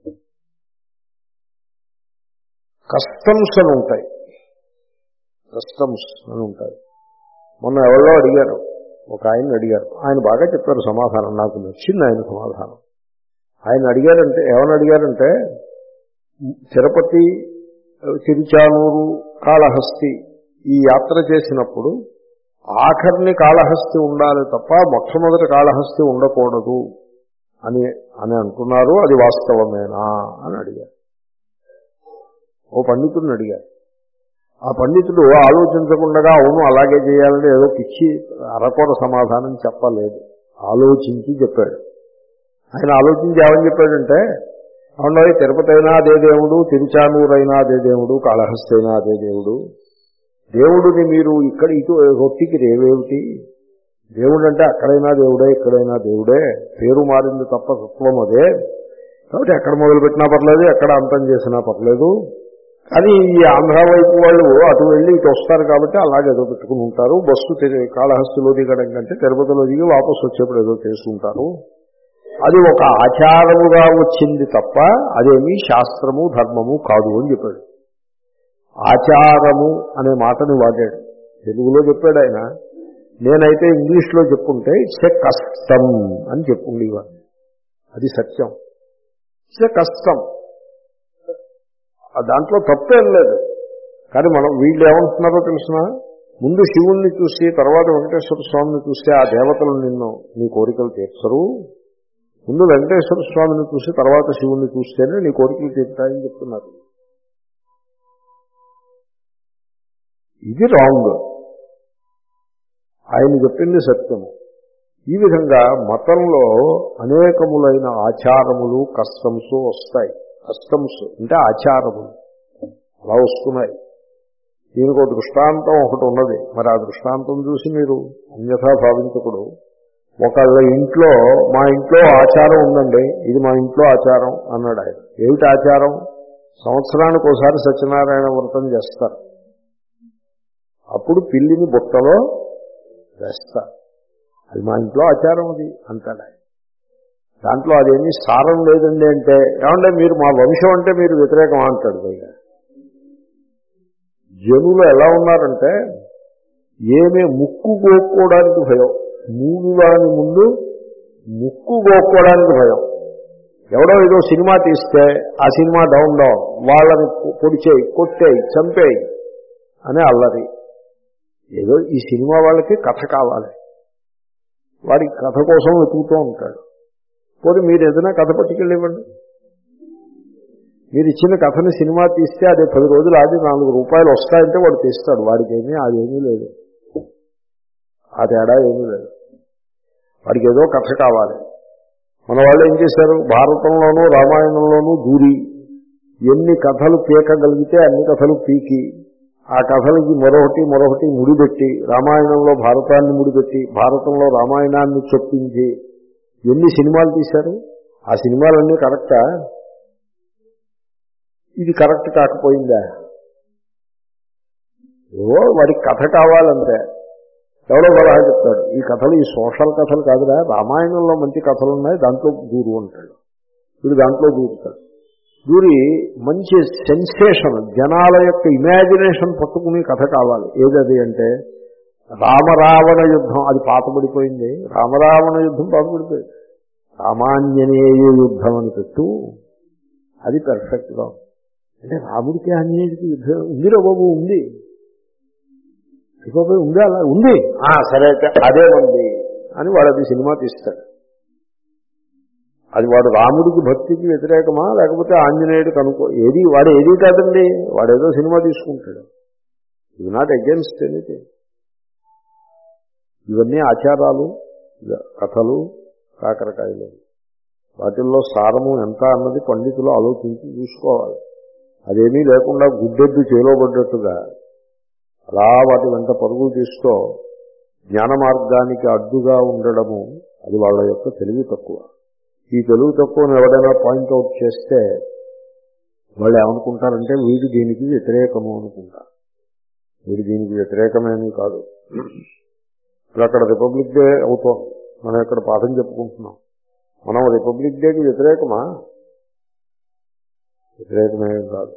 కస్టమ్స్ అని ఉంటాయి, కస్టమ్స్ అని ఉంటాయి. మొన్న ఎవరో అడిగారు, ఒక ఆయన అడిగారు, ఆయన బాగా చెప్పారు సమాధానం, నాకు నచ్చింది ఆయన సమాధానం. ఆయన అడిగారంటే, ఏమని అడిగారంటే, తిరుపతి, తిరుచానూరు, కాళహస్తి ఈ యాత్ర చేసినప్పుడు ఆఖరిని కాళహస్తి ఉండాలి తప్ప మొట్టమొదటి కాళహస్తి ఉండకూడదు అని అని అంటున్నారు, అది వాస్తవమేనా అని అడిగారు. ఓ పండితుడిని అడిగారు. ఆ పండితుడు ఆలోచించకుండా అవును అలాగే చేయాలని ఏదో పిచ్చి అరకొర సమాధానం చెప్పలేదు, ఆలోచించి చెప్పాడు. ఆయన ఆలోచించి ఏమని చెప్పాడంటే, అవును తిరుపతి అయినా అదే దేవుడు, తిరుచానూరు అయినా అదే దేవుడు, కాళహస్తి అయినా అదే దేవుడు. దేవుడిని మీరు ఇక్కడ ఇటు రొట్టికి రేవేమిటి? దేవుడు అంటే అక్కడైనా దేవుడే, ఇక్కడైనా దేవుడే, పేరు మారింది తప్ప తత్వం అదే. కాబట్టి ఎక్కడ మొదలుపెట్టినా పర్లేదు, ఎక్కడ అంతం చేసినా పర్లేదు. కానీ ఈ ఆంధ్ర వైపు వాళ్ళు అటు వెళ్ళి ఇటు వస్తారు కాబట్టి అలాగే ఏదో పెట్టుకుని ఉంటారు. బస్సు కాళహస్తిలో దిగడం కంటే తిరుపతిలో దిగి వాపసు వచ్చేప్పుడు ఏదో చేసుకుంటారు. అది ఒక ఆచారముగా వచ్చింది తప్ప అదేమీ శాస్త్రము ధర్మము కాదు అని చెప్పాడు. ఆచారము అనే మాటని వాడాడు, తెలుగులో చెప్పాడు ఆయన. నేనైతే ఇంగ్లీష్లో చెప్పుంటే ఇట్స్ ఏ కస్టమ్ అని చెప్పుండేవాడిని. అది సత్యం, ఇట్స్ ఏ కస్టమ్, దాంట్లో తప్పేం లేదు. కానీ మనం వీళ్ళు ఏమంటున్నారో తెలిసిన, ముందు శివుణ్ణి చూసి తర్వాత వెంకటేశ్వర స్వామిని చూస్తే ఆ దేవతలు నిన్ను నీ కోరికలు తీర్చరు. ముందు వెంకటేశ్వర స్వామిని చూసి తర్వాత శివుణ్ణి చూస్తేనే నీ కోరికలు తీరుతాయని చెప్తున్నారు. ఇది రాంగ్. ఆయన చెప్పింది సత్యము. ఈ విధంగా మతంలో అనేకములైన ఆచారములు, కస్టమ్స్ వస్తాయి. కస్టమ్స్ అంటే ఆచారములు అలా వస్తున్నాయి. దీనికి ఒక దృష్టాంతం ఒకటి ఉన్నది. మరి ఆ దృష్టాంతం చూసి మీరు అన్యథా భావించకూడదు. ఒకళ్ళ ఇంట్లో, మా ఇంట్లో ఆచారం ఉందండి, ఇది మా ఇంట్లో ఆచారం అన్నాడు ఆయన. ఏమిటి ఆచారం? సంవత్సరానికి ఒకసారి సత్యనారాయణ వ్రతం చేస్తారు, అప్పుడు పిల్లిని బుట్టలో వేస్తారు. అది మా ఇంట్లో ఆచారం అది అంటాడు ఆయన. దాంట్లో అదేమీ సారం లేదండి అంటే, ఏమంటే మీరు మా వంశం అంటే మీరు వ్యతిరేకం అంటాడు. పైగా జనులు ఎలా ఉన్నారంటే, ఏమే ముక్కు గోక్కోవడానికి భయం, మూడు వాని ముందు ముక్కు గోక్కోవడానికి భయం. ఎవడో ఏదో సినిమా తీస్తే ఆ సినిమా డౌన్ డౌన్, వాళ్ళని పొడిచేయి, కొట్టేయి, చంపేయి అనే అల్లరి. ఏదో ఈ సినిమా వాళ్ళకి కథ కావాలి, వాడి కథ కోసం వెతుకుతూ ఉంటాడు. పోనీ మీరు ఏదైనా కథ పట్టుకెళ్ళివ్వండి. మీరు ఇచ్చిన కథని సినిమా తీస్తే అది పది రోజులు ఆది నాలుగు రూపాయలు వస్తాయంటే వాడు తీస్తాడు. వాడికి ఏమీ అదేమీ లేదు, ఆ తేడా ఏమీ లేదు. వాడికి ఏదో కథ కావాలి. మన వాళ్ళు ఏం చేశారు, భారతంలోనూ రామాయణంలోనూ దూరి ఎన్ని కథలు పీకగలిగితే అన్ని కథలు పీకి ఆ కథలకి మరొకటి మరొకటి ముడిపెట్టి, రామాయణంలో భారతాన్ని ముడిపెట్టి భారతంలో రామాయణాన్ని చొప్పించి ఎన్ని సినిమాలు తీశారు. ఆ సినిమాలన్నీ కరెక్టా? ఇది కరెక్ట్ కాకపోయిందా? ఏవో వాడికి కథ కావాలంటే ఎవడో సలహా చెప్తాడు, ఈ కథలు ఈ సోషల్ కథలు కాదురా, రామాయణంలో మంచి కథలు ఉన్నాయి దాంట్లో దూరు అంటాడు. వీడు దాంట్లో దూరుతాడు. దూరి మంచి సెన్సేషన్, జనాల యొక్క ఇమాజినేషన్ పట్టుకుని కథ కావాలి. ఏదది అంటే రామరావణ యుద్ధం. అది పాతబడిపోయింది. రామరావణ యుద్ధం పాతబడిపోయింది. రామాంజనేయ యుద్ధం అని పెట్టు, అది పర్ఫెక్ట్గా ఉంది. అంటే రాముడికి ఆంజనేయుడికి యుద్ధం ఉందిరా బాబు, ఉంది బాబు ఉంది, అలా ఉంది, సరే అయితే అదే ఉంది అని వాడు అది సినిమా తీస్తాడు. అది వాడు రాముడికి భక్తికి వ్యతిరేకమా లేకపోతే ఆంజనేయుడికి అనుకో, ఏది వాడు ఏది కాదండి, వాడేదో సినిమా తీసుకుంటాడు. ఇది నాట్ అగేన్స్ట్ ఎనీథింగ్. ఇవన్నీ ఆచారాలు, కథలు, కాకరకాయలు. వాటిల్లో సారము ఎంత అన్నది పండితులు ఆలోచించి చూసుకోవాలి. అదేమీ లేకుండా గుడ్డెద్దు చేలోబడ్డట్టుగా అలా వాటి వెంట పరుగులు తీస్తూ జ్ఞాన మార్గానికి అడ్డుగా ఉండడము అది వాళ్ళ యొక్క తెలివి తక్కువ. ఈ తెలివి తక్కువను ఎవరైనా పాయింట్అవుట్ చేస్తే వాళ్ళు ఏమనుకుంటారంటే వీడు దీనికి వ్యతిరేకము అనుకుంటారు. వీడు దీనికి వ్యతిరేకమేమీ కాదు. అక్కడ రిపబ్లిక్ డే అవుతాం, మనం ఇక్కడ పాఠం చెప్పుకుంటున్నాం. మనం రిపబ్లిక్ డేకి వ్యతిరేకమా? వ్యతిరేకమేం కాదు.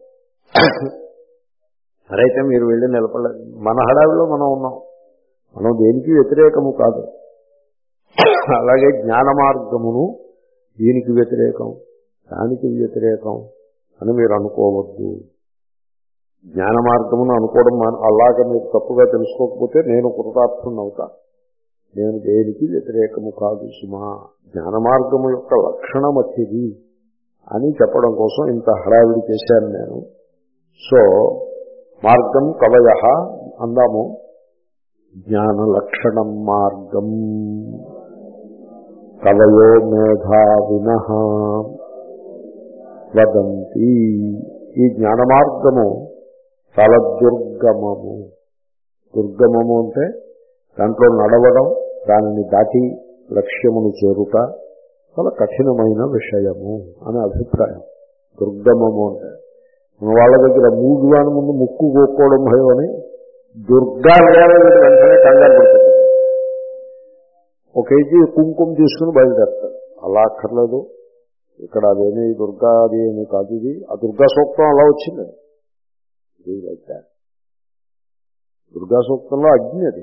సరైతే మీరు వెళ్ళి నిలబడలేదు. మన హడావిలో మనం ఉన్నాం, మనం దేనికి వ్యతిరేకము కాదు. అలాగే జ్ఞాన మార్గమును దీనికి వ్యతిరేకం, దానికి వ్యతిరేకం అని మీరు అనుకోవద్దు. జ్ఞాన మార్గమును అనుకోవడం అలాగే మీరు తప్పుగా తెలుసుకోకపోతే నేను కృతార్థుని అవుతా. నేను దేనికి వ్యతిరేకము కాదు సుమా, జ్ఞాన మార్గము యొక్క లక్షణం వచ్చింది అని చెప్పడం కోసం ఇంత హడావిడి చేశాను నేను. సో మార్గం కవయ అందాము. జ్ఞాన లక్షణం మార్గం కవయో మేధావినః వదంతి. ఈ జ్ఞాన మార్గము చాలా దుర్గమము. దుర్గమము అంటే దాంట్లో నడవడం, దానిని దాటి లక్ష్యమును చేరుట చాలా కఠినమైన విషయము అనే అభిప్రాయం. దుర్గమము అంటే మన వాళ్ళ దగ్గర మూడు అని ముందు ముక్కు కోక్కోవడం భయం అని దుర్గా వెంటనే కంగారు పడుతుంది. ఒక కేజీ కుంకుమ తీసుకుని బయలుదేరుతారు. అలా అక్కర్లేదు, ఇక్కడ అదేమీ దుర్గా అది ఏమీ కాదు. ఇది ఆ దుర్గా సూక్తం అలా వచ్చింది. దుర్గా సూక్తంలో అగ్ని, అది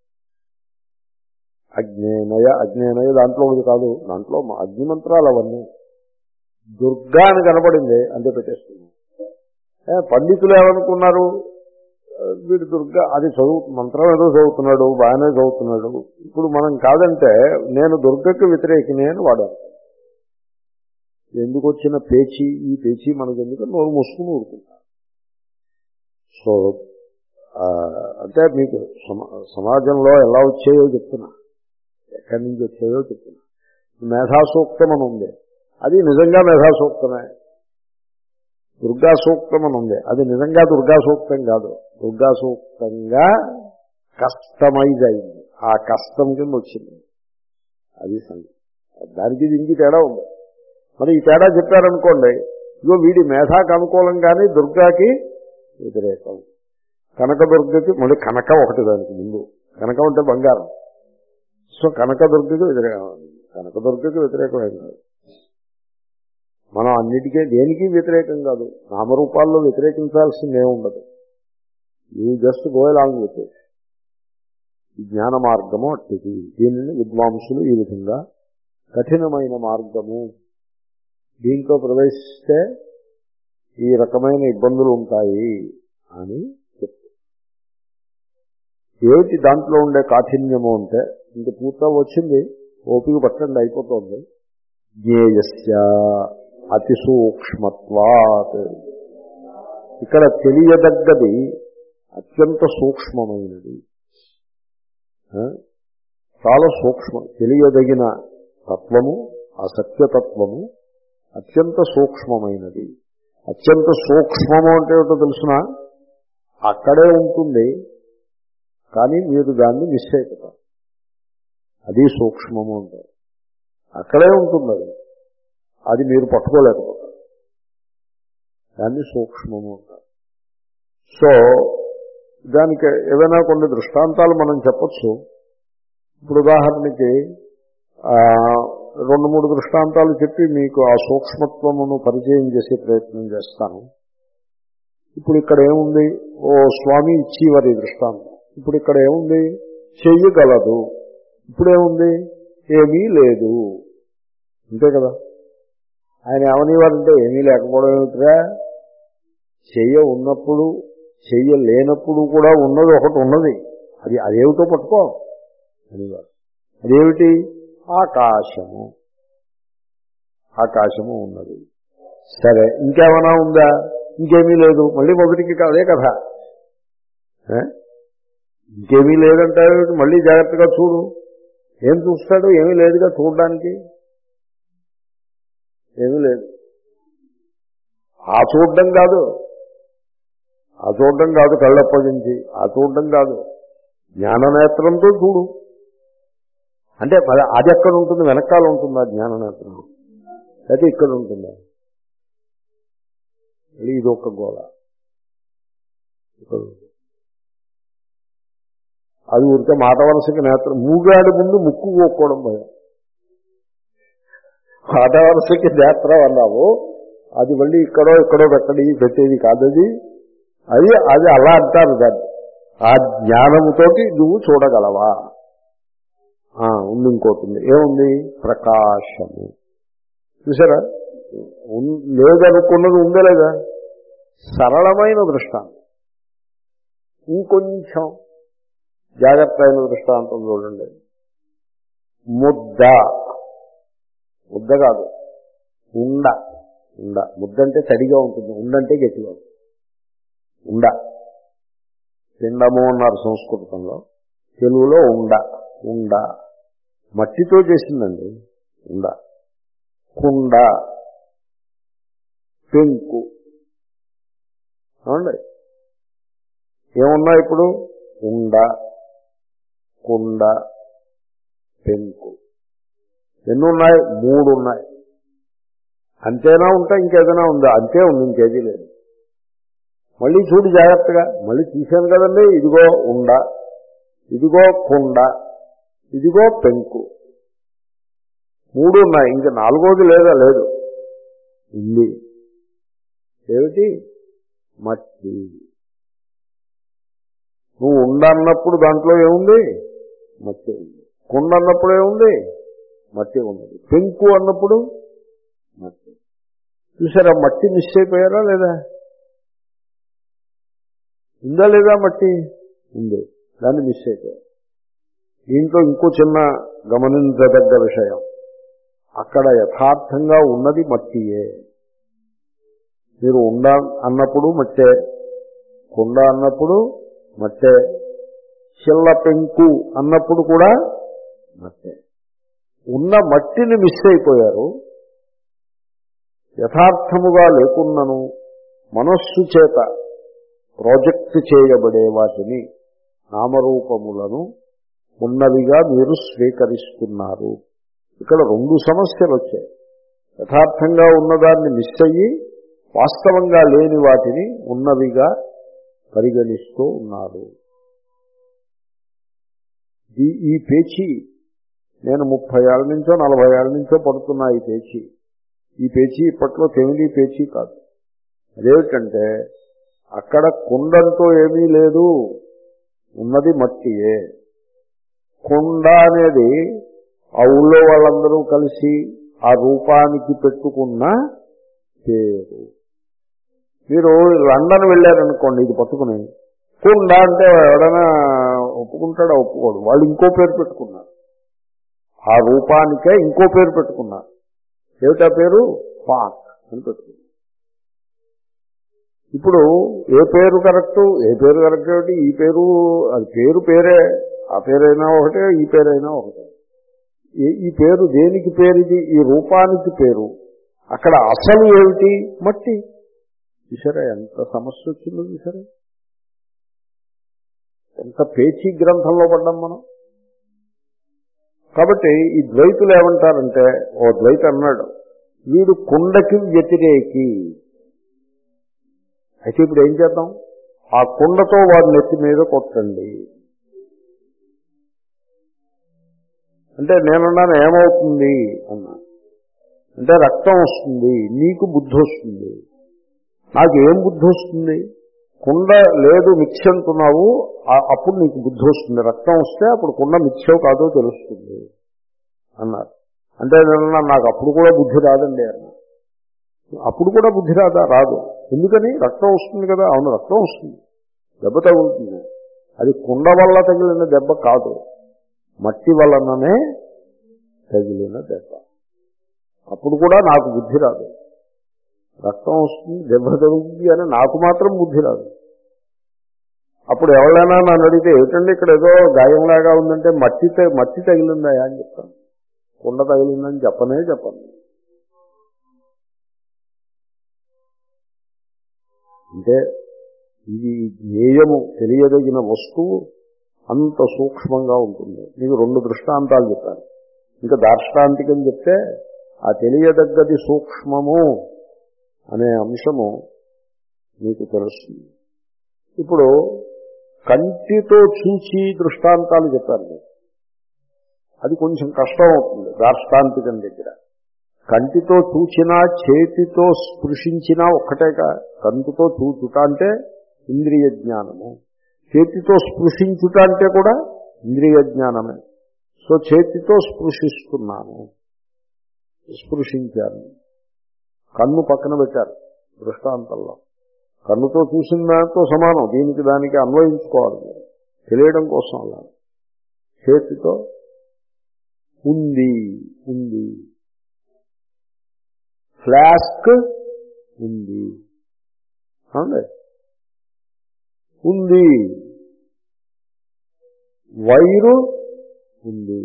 అగ్నేనయ అగ్నేనయ దాంట్లో ఇది కాదు. దాంట్లో అగ్ని మంత్రాలు అవన్నీ. దుర్గా అని కనపడింది అంతే పెట్టేస్తుంది. పండితులు ఏమనుకున్నారు, వీడు దుర్గా అది చదువు మంత్రం ఏదో చదువుతున్నాడు, బాగానే చదువుతున్నాడు. ఇప్పుడు మనం కాదంటే నేను దుర్గకి వ్యతిరేకిని అని వాడాను. ఎందుకు వచ్చిన పేచీ, ఈ పేచీ మనకు ఎందుకంటే నోరు మూసుకుని ఊరుకుంటా. సో అంటే మీకు సమాజంలో ఎలా వచ్చాయో చెప్తున్నా, ఎక్కడి నుంచి వచ్చాయో చెప్తున్నా. మేధాసూక్తం అని ఉంది, అది నిజంగా మేధాసూక్తమే. దుర్గా సూక్తం అని ఉంది, అది నిజంగా దుర్గా సూక్తం కాదు. దుర్గా సూక్తంగా కస్టమైజ్ అయింది, ఆ కష్టం కింద వచ్చింది. అది సంగతి. దానికి దీనికి తేడా ఉంది. మరి ఈ తేడా చెప్పారనుకోండి, ఇగో వీడి మేధాకి అనుకూలం కానీ దుర్గాకి వ్యతిరేకం. కనకదుర్గకి మళ్ళీ కనక ఒకటి దానికి ముందు, కనకం అంటే బంగారం. సో కనకదుర్గకి వ్యతిరేకం, కనకదుర్గకి వ్యతిరేకమే కాదు. మనం అన్నిటికీ దేనికి వ్యతిరేకం కాదు. నామరూపాల్లో వ్యతిరేకించాల్సిందే ఉండదు. You just go along with it. ఈ జ్ఞాన మార్గము అట్టిది. దీనిని విద్వాంసులు ఈ విధంగా కఠినమైన మార్గము, దీంతో ప్రవేశిస్తే ఈ రకమైన ఇబ్బందులు ఉంటాయి అని చెప్తారు. ఏమిటి దాంట్లో ఉండే కాఠిన్యము అంటే, ఇంక పూర్తిగా వచ్చింది, ఓపిక పట్టండి, అయిపోతుంది. జ్ఞేయస్య అతి సూక్ష్మత్వాత్. ఇక్కడ తెలియదగ్గది అత్యంత సూక్ష్మమైనది, చాలా సూక్ష్మం. తెలియదగిన తత్వము, ఆ సత్యతత్వము అత్యంత సూక్ష్మమైనది. అత్యంత సూక్ష్మము అంటే ఏమిటో తెలుసిన, అక్కడే ఉంటుంది కానీ మీరు దాన్ని మిస్ అయిపోతారు. అది సూక్ష్మము అంటారు. అక్కడే ఉంటుంది, అది అది మీరు పట్టుకోలేకపోతారు. దాన్ని సూక్ష్మము అంటారు. సో దానికి ఏవైనా కొన్ని దృష్టాంతాలు మనం చెప్పచ్చు. ఇప్పుడు ఉదాహరణకి రెండు మూడు దృష్టాంతాలు చెప్పి మీకు ఆ సూక్ష్మత్వమును పరిచయం చేసే ప్రయత్నం చేస్తాను. ఇప్పుడు ఇక్కడ ఏముంది? ఓ స్వామి ఇచ్చివారి దృష్టాంతం. ఇప్పుడు ఇక్కడ ఏముంది? చెయ్యగలదు. ఇప్పుడేముంది? ఏమీ లేదు. అంతే కదా. ఆయన ఏమనేవారంటే ఏమీ లేకపోవడం ఏమిటిరా, చెయ్య ఉన్నప్పుడు చెయ్య లేనప్పుడు కూడా ఉన్నది ఒకటి ఉన్నది, అది అదేమిటో పట్టుకో అనేవారు. అదేమిటి? ఆకాశము. ఆకాశము ఉన్నది. సరే, ఇంకేమైనా ఉందా? ఇంకేమీ లేదు. మళ్ళీ మొదటికి అదే కథ. ఇంకేమీ లేదంటే మళ్ళీ జాగ్రత్తగా చూడు. ఏం చూస్తాడు? ఏమీ లేదుగా చూడడానికి. ఏమీ లేదు. ఆ చూడడం కాదు, ఆ చూడడం కాదు కళ్ళప్పగించి, ఆ చూడడం కాదు, జ్ఞాననేత్రంతో చూడు. అంటే అది ఎక్కడ ఉంటుంది? వెనకాల ఉంటుందా జ్ఞాననేత్రం? అయితే ఇక్కడ ఉంటుందా? ఇది ఒక గోళ. అది ఊరికే మాట వరుసకి నేత్రం. మూగాడి ముందు ముక్కు కోక్కోవడం భయం. మాట వరుసకి నేత్రం అన్నావు, అది మళ్ళీ ఇక్కడో ఇక్కడో పెట్టడి పెట్టేది కాదది. అది అది అలా అంటారు దాన్ని. ఆ జ్ఞానముతోటి నువ్వు చూడగలవా? ఉంది. ఇంకోటి ఉంది. ఏముంది? ప్రకాశము. చూసారా? లేదనుకున్నది ఉందే లేదా? సరళమైన దృష్టాంతం. ఇంకొంచెం జాగ్రత్త అయిన దృష్టాంతం చూడండి. ముద్ద. ముద్ద కాదు, ఉండ. ఉండ. ముద్ద అంటే తడిగా ఉంటుంది, ఉండంటే గట్టిగా ఉంటుంది. ఉండ. పిండము అన్నారు సంస్కృతంలో, తెలుగులో ఉండ. ఉండ మట్టితో చేసిందండి. ఉండ. కుండ, పెంకు. అవునండి. ఏమున్నా ఇప్పుడు? ఉండ, కుండ, పెంకు. ఎన్ని ఉన్నాయి? మూడు ఉన్నాయి. అంతేనా ఉంటా? ఇంకేదైనా ఉందా? అంతే ఉంది, ఇంకేదీ లేదు. మళ్ళీ చూడు జాగ్రత్తగా. మళ్ళీ తీశాను కదండి. ఇదిగో ఉండ, ఇదిగో కుండ, ఇదిగో పెంకు. మూడు ఉన్నాయి. ఇంకా నాలుగోది లేదా? లేదు. ఉంది. ఏమిటి? మట్టి. నువ్వు ఉండన్నప్పుడు దాంట్లో ఏముంది? మట్టి ఉంది. కుండ అన్నప్పుడు ఏముంది? మట్టి ఉన్నది. పెంకు అన్నప్పుడు మట్టి. చూసారా? మట్టి మిస్ అయిపోయారా లేదా? ఉందా లేదా? మట్టి ఉంది, దాన్ని మిస్ అయిపోయారు. దీంట్లో ఇంకో చిన్న గమనించదగ్గ విషయం. అక్కడ యథార్థంగా ఉన్నది మట్టియే. మీరు ఉండ అన్నప్పుడు మట్టే, కుండ అన్నప్పుడు మట్టే, చిల్ల పెంకు అన్నప్పుడు కూడా మట్టే. ఉన్న మట్టిని మిస్ అయిపోయారు. యథార్థముగా లేకున్నను మనస్సు చేత ప్రాజెక్ట్ చేయబడే వాటిని, నామరూపములను ఉన్నవిగా మీరు స్వీకరిస్తున్నారు. ఇక్కడ రెండు సమస్యలు వచ్చాయి. యథార్థంగా ఉన్నదాన్ని మిస్ అయ్యి వాస్తవంగా లేని వాటిని ఉన్నవిగా పరిగణిస్తూ ఉన్నారు. ఈ పేచీ నేను ముప్పై ఏళ్ళ నుంచో నలభై ఏళ్ళ నుంచో పడుతున్నా. ఈ పేచీ ఈ పేచీ ఇప్పట్లో తెమిలి పేచీ కాదు. అదేమిటంటే అక్కడ కుండంతో ఏమీ లేదు, ఉన్నది మట్టియే. కుండ అనేది ఆ ఊళ్ళో వాళ్ళందరూ కలిసి ఆ రూపానికి పెట్టుకున్న పేరు. మీరు లండన్ వెళ్ళారనుకోండి, ఇది పట్టుకుని కుండ అంటే ఎవడైనా ఒప్పుకుంటాడా? ఒప్పుకోడు. వాళ్ళు ఇంకో పేరు పెట్టుకున్నారు. ఆ రూపానికే ఇంకో పేరు పెట్టుకున్నారు. ఏమిటా పేరు? పాట్ అని పెట్టుకున్నారు. ఇప్పుడు ఏ పేరు కరెక్టు? ఏ పేరు కరెక్ట్ ఏమిటి? ఈ పేరు, అది పేరు పేరే. ఆ పేరైనా ఒకటే, ఈ పేరైనా ఒకటే. ఈ పేరు దేనికి పేరు? ఇది ఈ రూపానికి పేరు. అక్కడ అసలు ఏమిటి? మట్టి. చూసారా ఎంత సమస్య వచ్చిందో? చూసారా ఎంత పేచీ గ్రంథంలో పడ్డాం మనం. కాబట్టి ఈ ద్వైతులు ఏమంటారంటే, ఓ ద్వైత అన్నాడు, వీడు కుండకి వ్యతిరేకి. అయితే ఇప్పుడు ఏం చేద్దాం? ఆ కుండతో వాడి నెత్తి మీద కొట్టండి. అంటే నేనున్నాను ఏమవుతుంది అన్నా. అంటే రక్తం వస్తుంది, నీకు బుద్ధి వస్తుంది. నాకు ఏం బుద్ధి వస్తుంది? కుండ లేదు మిథ్య అంటున్నావు, అప్పుడు నీకు బుద్ధి వస్తుంది. రక్తం వస్తే అప్పుడు కుండ మిథ్యో కాదో తెలుస్తుంది అన్నారు. అంటే నేనన్నా నాకు అప్పుడు కూడా బుద్ధి రాదండి అన్నా. అప్పుడు కూడా బుద్ధి రాదా? రాదు. ఎందుకని? రక్తం వస్తుంది కదా. అవును, రక్తం వస్తుంది, దెబ్బ తగులుతుంది. అది కుండ వల్ల తగిలిన దెబ్బ కాదు, మట్టి వలననే తగిలిన దెబ్బ. అప్పుడు కూడా నాకు బుద్ధి రాదు. రక్తం వస్తుంది, దెబ్బ తగులుతుంది అని నాకు మాత్రం బుద్ధి రాదు. అప్పుడు ఎవరైనా నన్ను అడిగితే ఏమిటండి ఇక్కడ ఏదో గాయంలాగా ఉందంటే మట్టి మట్టి తగిలిందా అని చెప్తాను, కుండ తగిలిందని చెప్పనే చెప్పను. అంటే ఇది జ్ఞేయము, తెలియదగిన వస్తువు అంత సూక్ష్మంగా ఉంటుంది. మీకు రెండు దృష్టాంతాలు చెప్పాను. ఇంకా దార్ష్టాంతికం చెప్తే ఆ తెలియదగ్గది సూక్ష్మము అనే అంశము మీకు తెలుస్తుంది. ఇప్పుడు కంటితో చూచి దృష్టాంతాలు చెప్పారు. అది కొంచెం కష్టం అవుతుంది దార్ష్టాంతికం దగ్గర. కంటితో చూచినా చేతితో స్పృశించినా ఒక్కటేగా. కంటితో చూచుట అంటే ఇంద్రియ జ్ఞానము, చేతితో స్పృశించుట అంటే కూడా ఇంద్రియ జ్ఞానమే. సో చేతితో స్పృశిస్తున్నాను, స్పృశించాను. కన్ను పక్కన పెట్టారు దృష్టాంతంలో. కన్నుతో చూసిన దాంతో సమానం, దీనికి దానికి అన్వయించుకోవాలి తెలియడం కోసం. అలా చేతితో ఉంది ఉంది, ఫ్లాస్క్ ఉంది అండి, ఉంది వైరు ఉంది,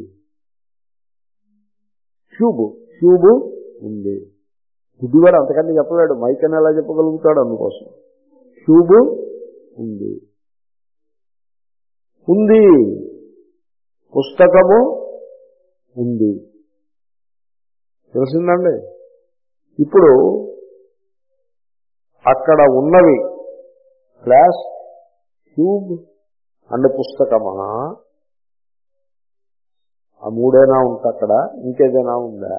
ట్యూబ్ ట్యూబ్ ఉంది. గుడ్డివాడు అంతకంటే చెప్పలేడు, మైక్ అని ఎలా చెప్పగలుగుతాడు? అందుకోసం ట్యూబ్ ఉంది. ఉంది పుస్తకము ఉంది. తెలిసిందండి? ఇప్పుడు అక్కడ ఉన్నవి ఫ్లాష్, ట్యూబ్ అండ్ పుస్తకమా? ఆ మూడైనా ఉంటా అక్కడ, ఇంకేదైనా ఉందా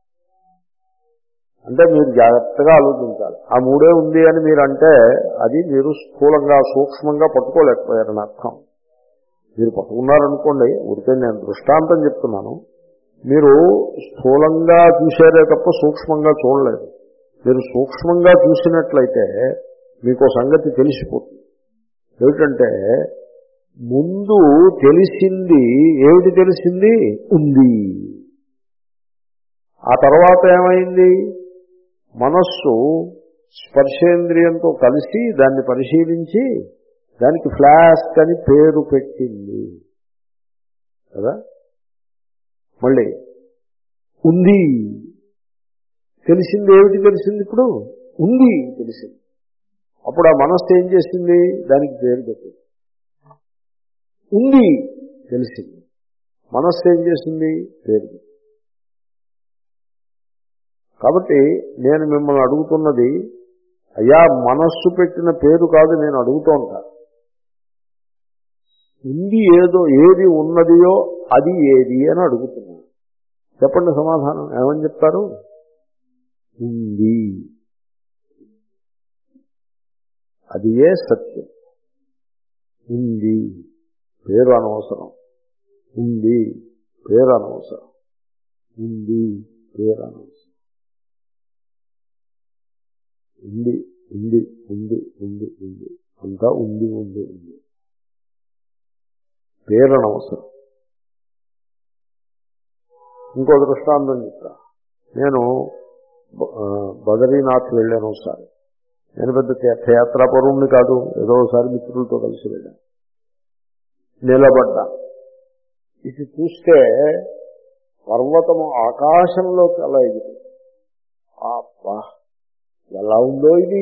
అంటే మీరు జాగ్రత్తగా ఆలోచించాలి. ఆ మూడే ఉంది అని మీరు అంటే అది మీరు స్థూలంగా సూక్ష్మంగా పట్టుకోలేకపోయారని అర్థం. మీరు పట్టుకున్నారనుకోండి, ఊరికే నేను దృష్టాంతం చెప్తున్నాను, మీరు స్థూలంగా చూసారే తప్ప సూక్ష్మంగా చూడలేదు. మీరు సూక్ష్మంగా చూసినట్లయితే మీకు సంగతి తెలిసిపోతుంది. ఏమిటంటే ముందు తెలిసింది ఏమిటి? తెలిసింది ఉంది. ఆ తర్వాత ఏమైంది? మనస్సు స్పర్శేంద్రియంతో కలిసి దాన్ని పరిశీలించి దానికి ఫ్లాస్క్ అని పేరు పెట్టింది కదా. మళ్ళీ ఉంది తెలిసింది. ఏమిటి తెలిసింది? ఇప్పుడు ఉంది తెలిసింది. అప్పుడు ఆ మనస్సు ఏం చేసింది? దానికి పేరు పెట్టింది. ఉంది తెలిసింది, మనస్సు ఏం చేసింది? పేరు పెట్టింది. కాబట్టి నేను మిమ్మల్ని అడుగుతున్నది, అయ్యా మనస్సు పెట్టిన పేరు కాదు నేను అడుగుతూ ఉంటా. ఉంది ఏదో, ఏది ఉన్నదియో అది ఏది అని అడుగుతున్నాను. చెప్పండి సమాధానం. ఏమని చెప్తారు? ఉంది. అది ఏ సత్యం. ఉంది పేరు అనవసరం, ఉంది పేరు అనవసరం, ఉంది పేరు అనవసరం. ఉంది ఉంది ఉంది ఉంది ఉంది అంతా ఉంది ఉంది ఉంది పేరు అనవసరం. ఇంకో దృష్టాంతం చెప్తా. నేను బదరీనాథ్ వెళ్ళాను ఒకసారి. నేను పెద్ద తీర్థయాత్రా పరుణ్ణి కాదు, ఏదో ఒకసారి మిత్రులతో కలిసి వెళ్ళాను. నిలబడ్డా. ఇది చూస్తే పర్వతము ఆకాశంలోకి అలా ఎగిరి, అబ్బా ఎలా ఉందో ఇది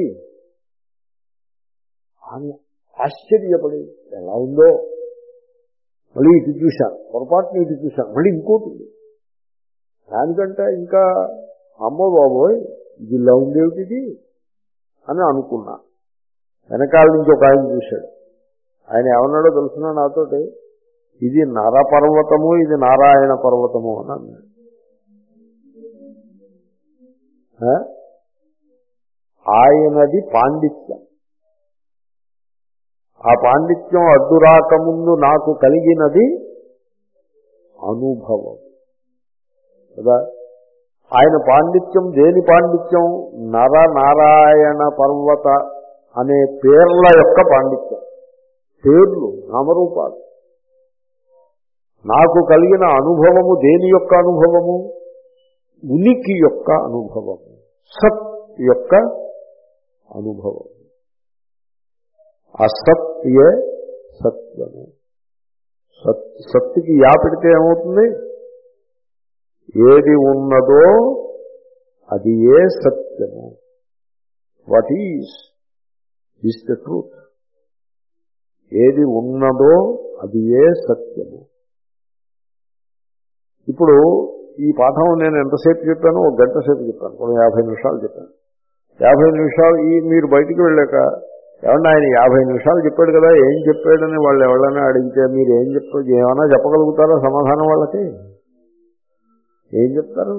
అని ఆశ్చర్యపడి, ఎలా ఉందో మళ్ళీ ఇటు చూశాను, పొరపాటుని ఇటు చూశాను, మళ్ళీ ఇంకోటి దానికంటే ఇంకా అమ్మో బాబోయ్ ఇది ఇలా ఉండేవిటిది అని అనుకున్నా. వెనకాల నుంచి ఒక ఆయన చూశాడు. ఆయన ఏమన్నాడో తెలుసున్నా నాతోటి, ఇది నర పర్వతము, ఇది నారాయణ పర్వతము అని అన్నాడు. ఆయనది పాండిత్యం. ఆ పాండిత్యం అడ్డు రాకముందు నాకు కలిగినది అనుభవం కదా. ఆయన పాండిత్యం దేని పాండిత్యం? నర నారాయణ పర్వత అనే పేర్ల యొక్క పాండిత్యం. పేర్లు నామరూపాలు. నాకు కలిగిన అనుభవము దేని యొక్క అనుభవము? ఉనికి యొక్క అనుభవము, సత్ యొక్క అనుభవం. ఆ సత్ ఏ సత్యము. సత్ సత్తుకి యా పెడితే ఏమవుతుంది? ఏది ఉన్నదో అది ఏ సత్యము. What is is the truth. ఏది ఉన్నదో అది ఏ సత్యము. ఇప్పుడు ఈ పాఠం నేను ఎంతసేపు చెప్పాను? ఒక గంట సేపు చెప్పాను, ఒక యాభై నిమిషాలు చెప్పాను. యాభై నిమిషాలు ఈ మీరు బయటికి వెళ్ళాక ఏమన్నా ఆయన యాభై నిమిషాలు చెప్పాడు కదా, ఏం చెప్పాడని వాళ్ళు ఎవరైనా అడిగితే మీరు ఏం చెప్ప ఏమైనా చెప్పగలుగుతారా సమాధానం? వాళ్ళకి ఏం చెప్తారు?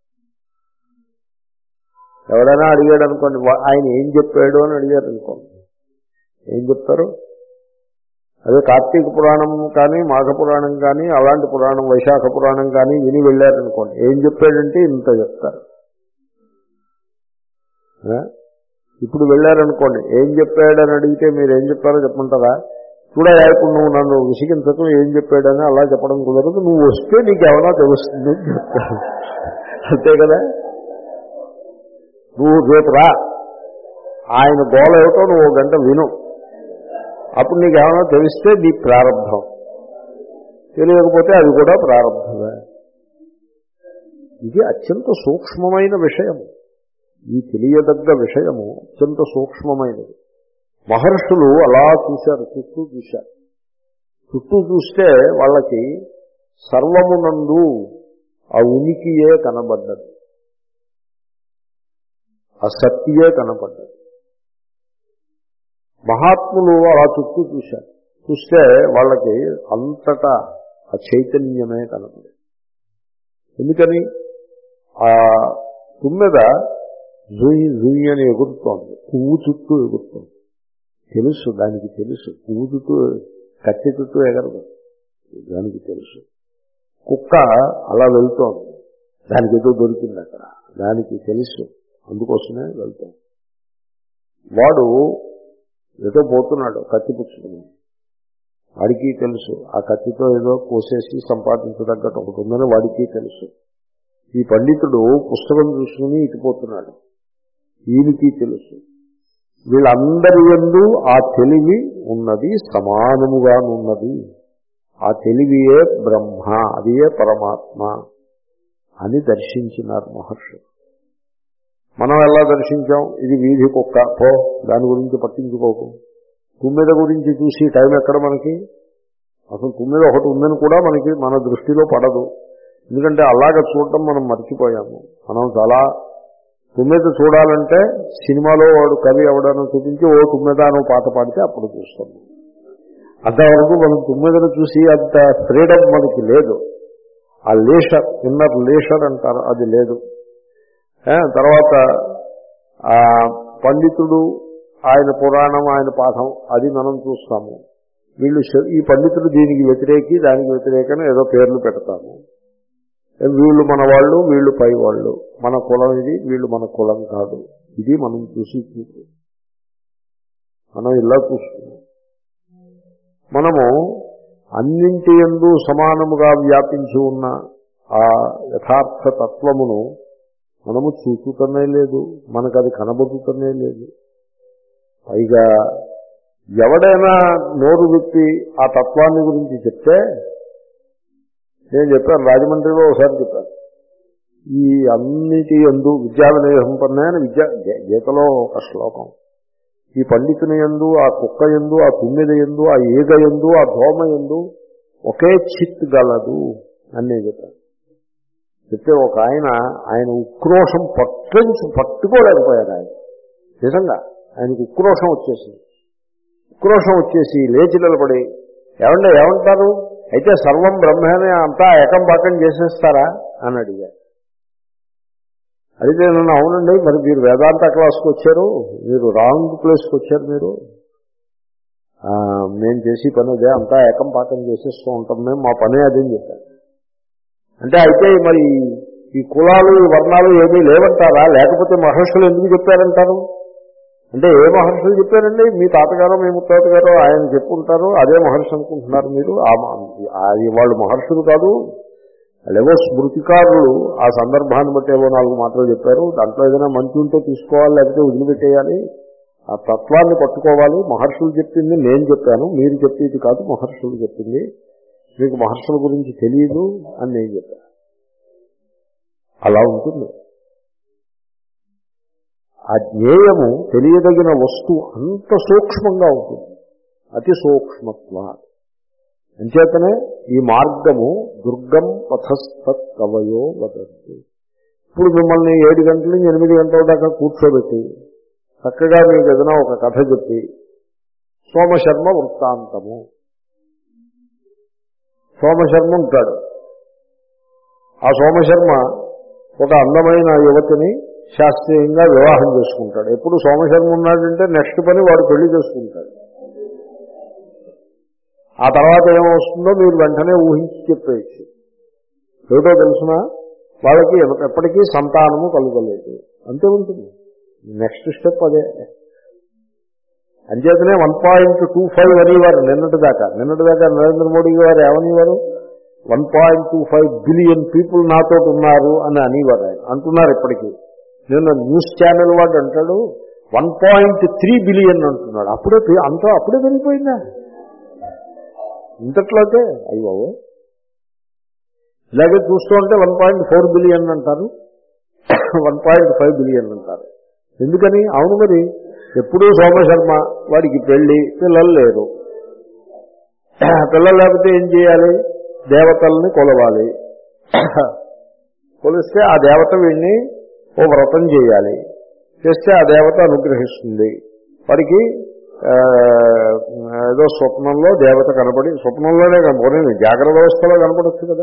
ఎవరైనా అడిగాడు అనుకోండి, ఆయన ఏం చెప్పాడు అని అడిగారు అనుకోండి, ఏం చెప్తారు? అదే కార్తీక పురాణం కానీ మాఘ పురాణం కానీ అలాంటి పురాణం వైశాఖ పురాణం కానీ విని వెళ్ళారనుకోండి, ఏం చెప్పాడంటే ఇంత చెప్తారు. ఇప్పుడు వెళ్ళారనుకోండి, ఏం చెప్పాడని అడిగితే మీరు ఏం చెప్తారో చెప్పమంటారా? చూడా ఇప్పుడు నువ్వు నన్ను విసిగించకు, ఏం చెప్పాడని అలా చెప్పడం కుదరదు, నువ్వు వస్తే నీకు ఏమైనా తెలుస్తుంది అని చెప్తారు. అంతే కదా. నువ్వు రేపు రా, ఆయన గోల ఏమిటో నువ్వు ఒక గంట విను, అప్పుడు నీకు ఏమైనా తెలిస్తే నీ ప్రారంభం, తెలియకపోతే అది కూడా ప్రారంభమే. ఇది అత్యంత సూక్ష్మమైన విషయము. ఈ తెలియదగ్గ విషయము అత్యంత సూక్ష్మమైనది. మహర్షులు అలా చూశారు, చుట్టూ చూశారు. చుట్టూ చూస్తే వాళ్ళకి సర్వమునందు ఆ ఉనికియే కనబడ్డది, ఆ సత్యే కనబడ్డది. మహాత్ములు అలా చుట్టూ చూశారు. చూస్తే వాళ్ళకి అంతటా ఆ చైతన్యమే కనబడేది. ఎందుకని? ఆ తుమ్మెద జుయి జుయి అని ఎగురుతోంది, పువ్వు చుట్టూ ఎగురుతోంది. తెలుసు, దానికి తెలుసు పువ్వు చుట్టూ కత్తి చుట్టూ ఎగరదు, దానికి తెలుసు. కుక్క అలా వెళ్తోంది, దానికి ఏదో దొరికింది అక్కడ, దానికి తెలుసు, అందుకోసమే వెళ్తాం. వాడు ఏదో పోతున్నాడు కత్తి పుచ్చుకుని, వాడికి తెలుసు ఆ కత్తితో ఏదో కోసేసి సంపాదించదగ్గట్టు ఒకటి ఉందని వాడికి తెలుసు. ఈ పండితుడు పుస్తకం చూసుకుని ఇటుపోతున్నాడు, ఈయనకి తెలుసు. వీళ్ళందరి యందు ఆ తెలివి ఉన్నది, సమానముగానున్నది. ఆ తెలివియే బ్రహ్మ, అది ఏ పరమాత్మ అని దర్శించినారు మహర్షులు. మనం ఎలా దర్శించాం? ఇది వీధి కుక్క, పో, దాని గురించి పట్టించుకోకు. తుమ్మెద గురించి చూసి టైం ఎక్కడ మనకి? అసలు తుమ్మెద ఒకటి ఉందని కూడా మనకి మన దృష్టిలో పడదు. ఎందుకంటే అలాగ చూడటం మనం మర్చిపోయాము. మనం చాలా తుమ్మెద చూడాలంటే సినిమాలో వాడు కవి ఎవడనో చూపించి ఓ తుమ్మెద అనో పాట పాడితే అప్పుడు చూస్తాము. అంతవరకు మనం తుమ్మెదను చూసి అంత ఫ్రీడమ్ మనకి లేదు. ఆ లేషర్, ఇన్నర్ లేషర్ అంటారు, అది లేదు. తర్వాత ఆ పండితుడు ఆయన పురాణం ఆయన పాఠం అది మనం చూస్తాము. వీళ్ళు ఈ పండితుడు దీనికి వ్యతిరేకి దానికి వ్యతిరేకని ఏదో పేర్లు పెడతాము. వీళ్ళు మన వాళ్ళు, వీళ్ళు పై వాళ్ళు, మన కులం ఇది, వీళ్ళు మన కులం కాదు. ఇది మనం చూసి చూసి మనం ఇలా చూస్తున్నాం. మనము అన్నింటి యందు సమానముగా వ్యాపించి ఉన్న ఆ యథార్థ తత్వమును మనము చూచుతనే లేదు, మనకు అది కనబడుతూనే లేదు. పైగా ఎవడైనా నోరు విప్పి ఆ తత్వాన్ని గురించి చెప్తే, నేను చెప్పాను రాజమండ్రిలో ఒకసారి చెప్పాను, ఈ అన్నిటి యందు విద్యా వినయ సంపన్నమైన విద్యా గీతలో ఒక శ్లోకం, ఈ పండితుని యందు, ఆ కుక్క యందు, ఆ తుమ్మెద యందు, ఆ ఈగ యందు, ఆ దోమ యందు ఒకే చిత్ గలదు అని నేను చెప్పాను. చెప్తే ఒక ఆయన ఆయన ఉక్రోషం పట్టించు పట్టుకోలేకపోయారు. ఆయన నిజంగా ఆయనకు ఉక్రోషం వచ్చేసింది. ఉక్రోషం వచ్చేసి లేచి నిలబడి, ఏమంటే ఏమంటారు, అయితే సర్వం బ్రహ్మనే అంతా ఏకం పాకం చేసేస్తారా అని అడిగారు. అయితే నన్ను అవునండి, మరి మీరు వేదాంత క్లాస్కి వచ్చారు, మీరు రాంగ్ ప్లేస్కి వచ్చారు, మీరు మేము చేసి పని అదే, అంతా ఏకం పాకం చేసేస్తూ ఉంటాం మేము, మా పనే అదేం చెప్పారు. అంటే అయితే మరి ఈ కులాలు ఈ వర్ణాలు ఏమీ లేవంటారా, లేకపోతే మహర్షులు ఎందుకు చెప్పారంటారు అంటే, ఏ మహర్షులు చెప్పారండి, మీ తాతగారో మీ ముత్తాతగారో ఆయన చెప్పుంటారు, అదే మహర్షి అనుకుంటున్నారు మీరు. అది వాళ్ళు మహర్షులు కాదు, వాళ్ళేవో స్మృతికారులు ఆ సందర్భాన్ని బట్టి ఏవో నాలుగు మాటలు చెప్పారు, దాంట్లో ఏదైనా మంచి ఉంటే తీసుకోవాలి, లేకపోతే వదిలిపెట్టేయాలి, ఆ తత్వాన్ని పట్టుకోవాలి. మహర్షులు చెప్పింది నేను చెప్పాను, మీరు చెప్పేది కాదు, మహర్షులు చెప్పింది, మీకు మహర్షుల గురించి తెలియదు అని నేను చెప్పాను. అలా ఉంటుంది. ఆ జ్ఞేయము తెలియదగిన వస్తువు అంత సూక్ష్మంగా ఉంటుంది, అతి సూక్ష్మత్వ. అంచేతనే ఈ మార్గము దుర్గం పథస్తత్ కవయో వదంతి. ఇప్పుడు మిమ్మల్ని ఏడు గంటల నుంచి ఎనిమిది గంటల దాకా కూర్చోబెట్టి చక్కగా మీకు ఏదైనా ఒక కథ చెప్పి, సోమశర్మ వృత్తాంతము, సోమశర్మ ఉంటాడు, ఆ సోమశర్మ ఒక అందమైన యువతిని శాస్త్రీయంగా వివాహం చేసుకుంటాడు. ఎప్పుడు సోమశర్మ ఉన్నాడంటే నెక్స్ట్ పని వాడు పెళ్లి చేసుకుంటాడు. ఆ తర్వాత ఏమొస్తుందో మీరు వెంటనే ఊహించి చెప్పేయచ్చు. ఏదో తెలుసిన వాళ్ళకి ఎప్పటికీ సంతానము కలుగలేదు, అంతే ఉంటుంది. నెక్స్ట్ స్టెప్ అదే. అంచేతనే వన్ పాయింట్ టూ ఫైవ్ అనేవారు నిన్నటి దాకా నిన్నటి దాకా నరేంద్ర మోడీ గారు ఏమనేవారు, one point two five billion people నాతో ఉన్నారు అని అనేవారు. ఆయన అంటున్నారు ఇప్పటికీ. నిన్న న్యూస్ ఛానల్ వాడు అంటాడు వన్ పాయింట్ త్రీ బిలియన్ అంటున్నాడు. అప్పుడే అంతా అప్పుడే పెరిగిపోయిందా ఇంతట్లోకే? అయ్యో, ఇలాగే చూస్తూ ఉంటే వన్ పాయింట్ ఫోర్ బిలియన్ అంటారు, వన్ పాయింట్ ఫైవ్ బిలియన్ అంటారు. ఎందుకని? అవును, మరి ఎప్పుడూ సోమశర్మ, వాడికి పెళ్లి, పిల్లలు లేరు. పిల్లలు లేకపోతే ఏం చేయాలి? దేవతల్ని కొలవాలి. కొలిస్తే ఆ దేవత వీడిని ఓ వ్రతం చేయాలి, చేస్తే ఆ దేవత అనుగ్రహిస్తుంది. వాడికి ఏదో స్వప్నంలో దేవత కనపడి, స్వప్నంలోనే కనపడి జాగ్రత్త వ్యవస్థలో కనపడచ్చు కదా.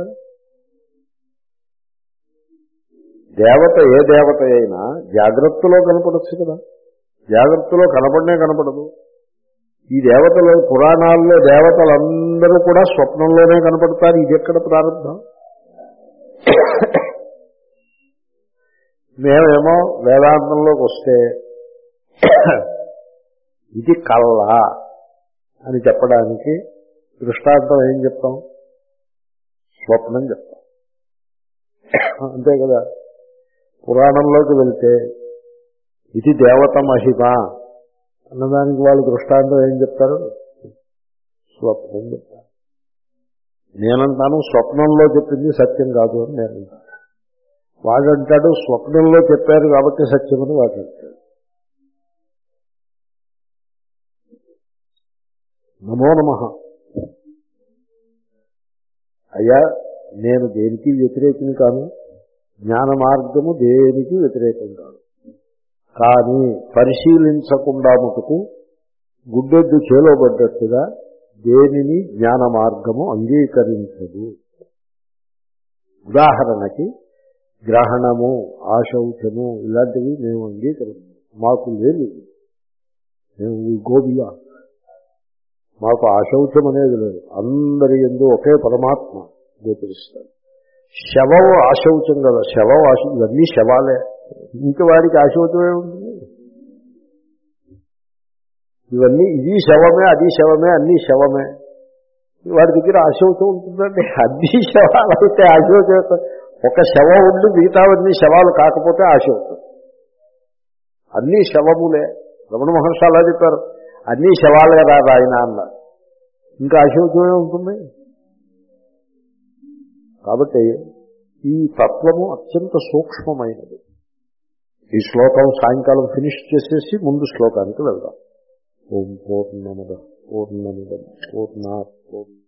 దేవత ఏ దేవత అయినా జాగ్రత్తలో కనపడచ్చు కదా, జాగ్రత్తలో కనపడనే కనపడదు. ఈ దేవతలు పురాణాల్లో దేవతలందరూ కూడా స్వప్నంలోనే కనపడతారు. ఇది ఎక్కడ ప్రారంభం? మేమేమో వేదాంతంలోకి వస్తే ఇది కళ్ళ అని చెప్పడానికి దృష్టాంతం ఏం చెప్తాం? స్వప్నం చెప్తాం, అంతే కదా. పురాణంలోకి వెళ్తే ఇది దేవత మహిమ అన్నదానికి వాళ్ళు దృష్టాంతం ఏం చెప్తారు? స్వప్నం చెప్తారు. నేనంటాను స్వప్నంలో చెప్పింది సత్యం కాదు అని నేనంటాను. వాడంటాడు స్వప్నంలో చెప్పారు కాబట్టి సత్యమని వాడంటాడు. నమో నమః. అయ్యా, నేను దేనికి వ్యతిరేకం కాను, జ్ఞాన మార్గము దేనికి వ్యతిరేకం కాదు. కానీ పరిశీలించకుండా మటుకు గుడ్డెద్దు చేలోబడ్డట్టుగా దేనిని జ్ఞాన మార్గము అంగీకరించదు. ఉదాహరణకి గ్రహణము, ఆశౌచము ఇలాంటివి మేము అంగీకరించాము, మాకు లేదు. మేము గోబియా, మాకు ఆశౌచం అనేది లేదు. అందరి యందు ఒకే పరమాత్మ గోచరిస్తాడు. శవం ఆశౌచం కదా, శవం ఆశ, ఇవన్నీ శవాలే. ఇంక వాడికి ఆశౌచమే ఉంటుంది. ఇవన్నీ ఇది శవమే, అది శవమే, అన్నీ శవమే. వాడి దగ్గర ఆశౌచం ఉంటుందండి. అన్ని శవాలైతే ఆశౌచం. ఒక శవం ఉండి మిగతావన్నీ శవాలు కాకపోతే ఆశౌచం. అన్నీ శవములే. రమణ మహర్షి అలా చెప్పారు, అన్నీ శవాలే రాదు ఆయన అన్నారు. ఇంకా ఆశౌచమే ఉంటుంది. కాబట్టి ఈ తత్వము అత్యంత సూక్ష్మమైనది. ఈ శ్లోకం సాయంకాలం ఫినిష్ చేసేసి ముందు శ్లోకానికి వెళ్దాం. ఓం పూర్ణమద పూర్ణమిదం పూర్ణాత్ పూర్ణ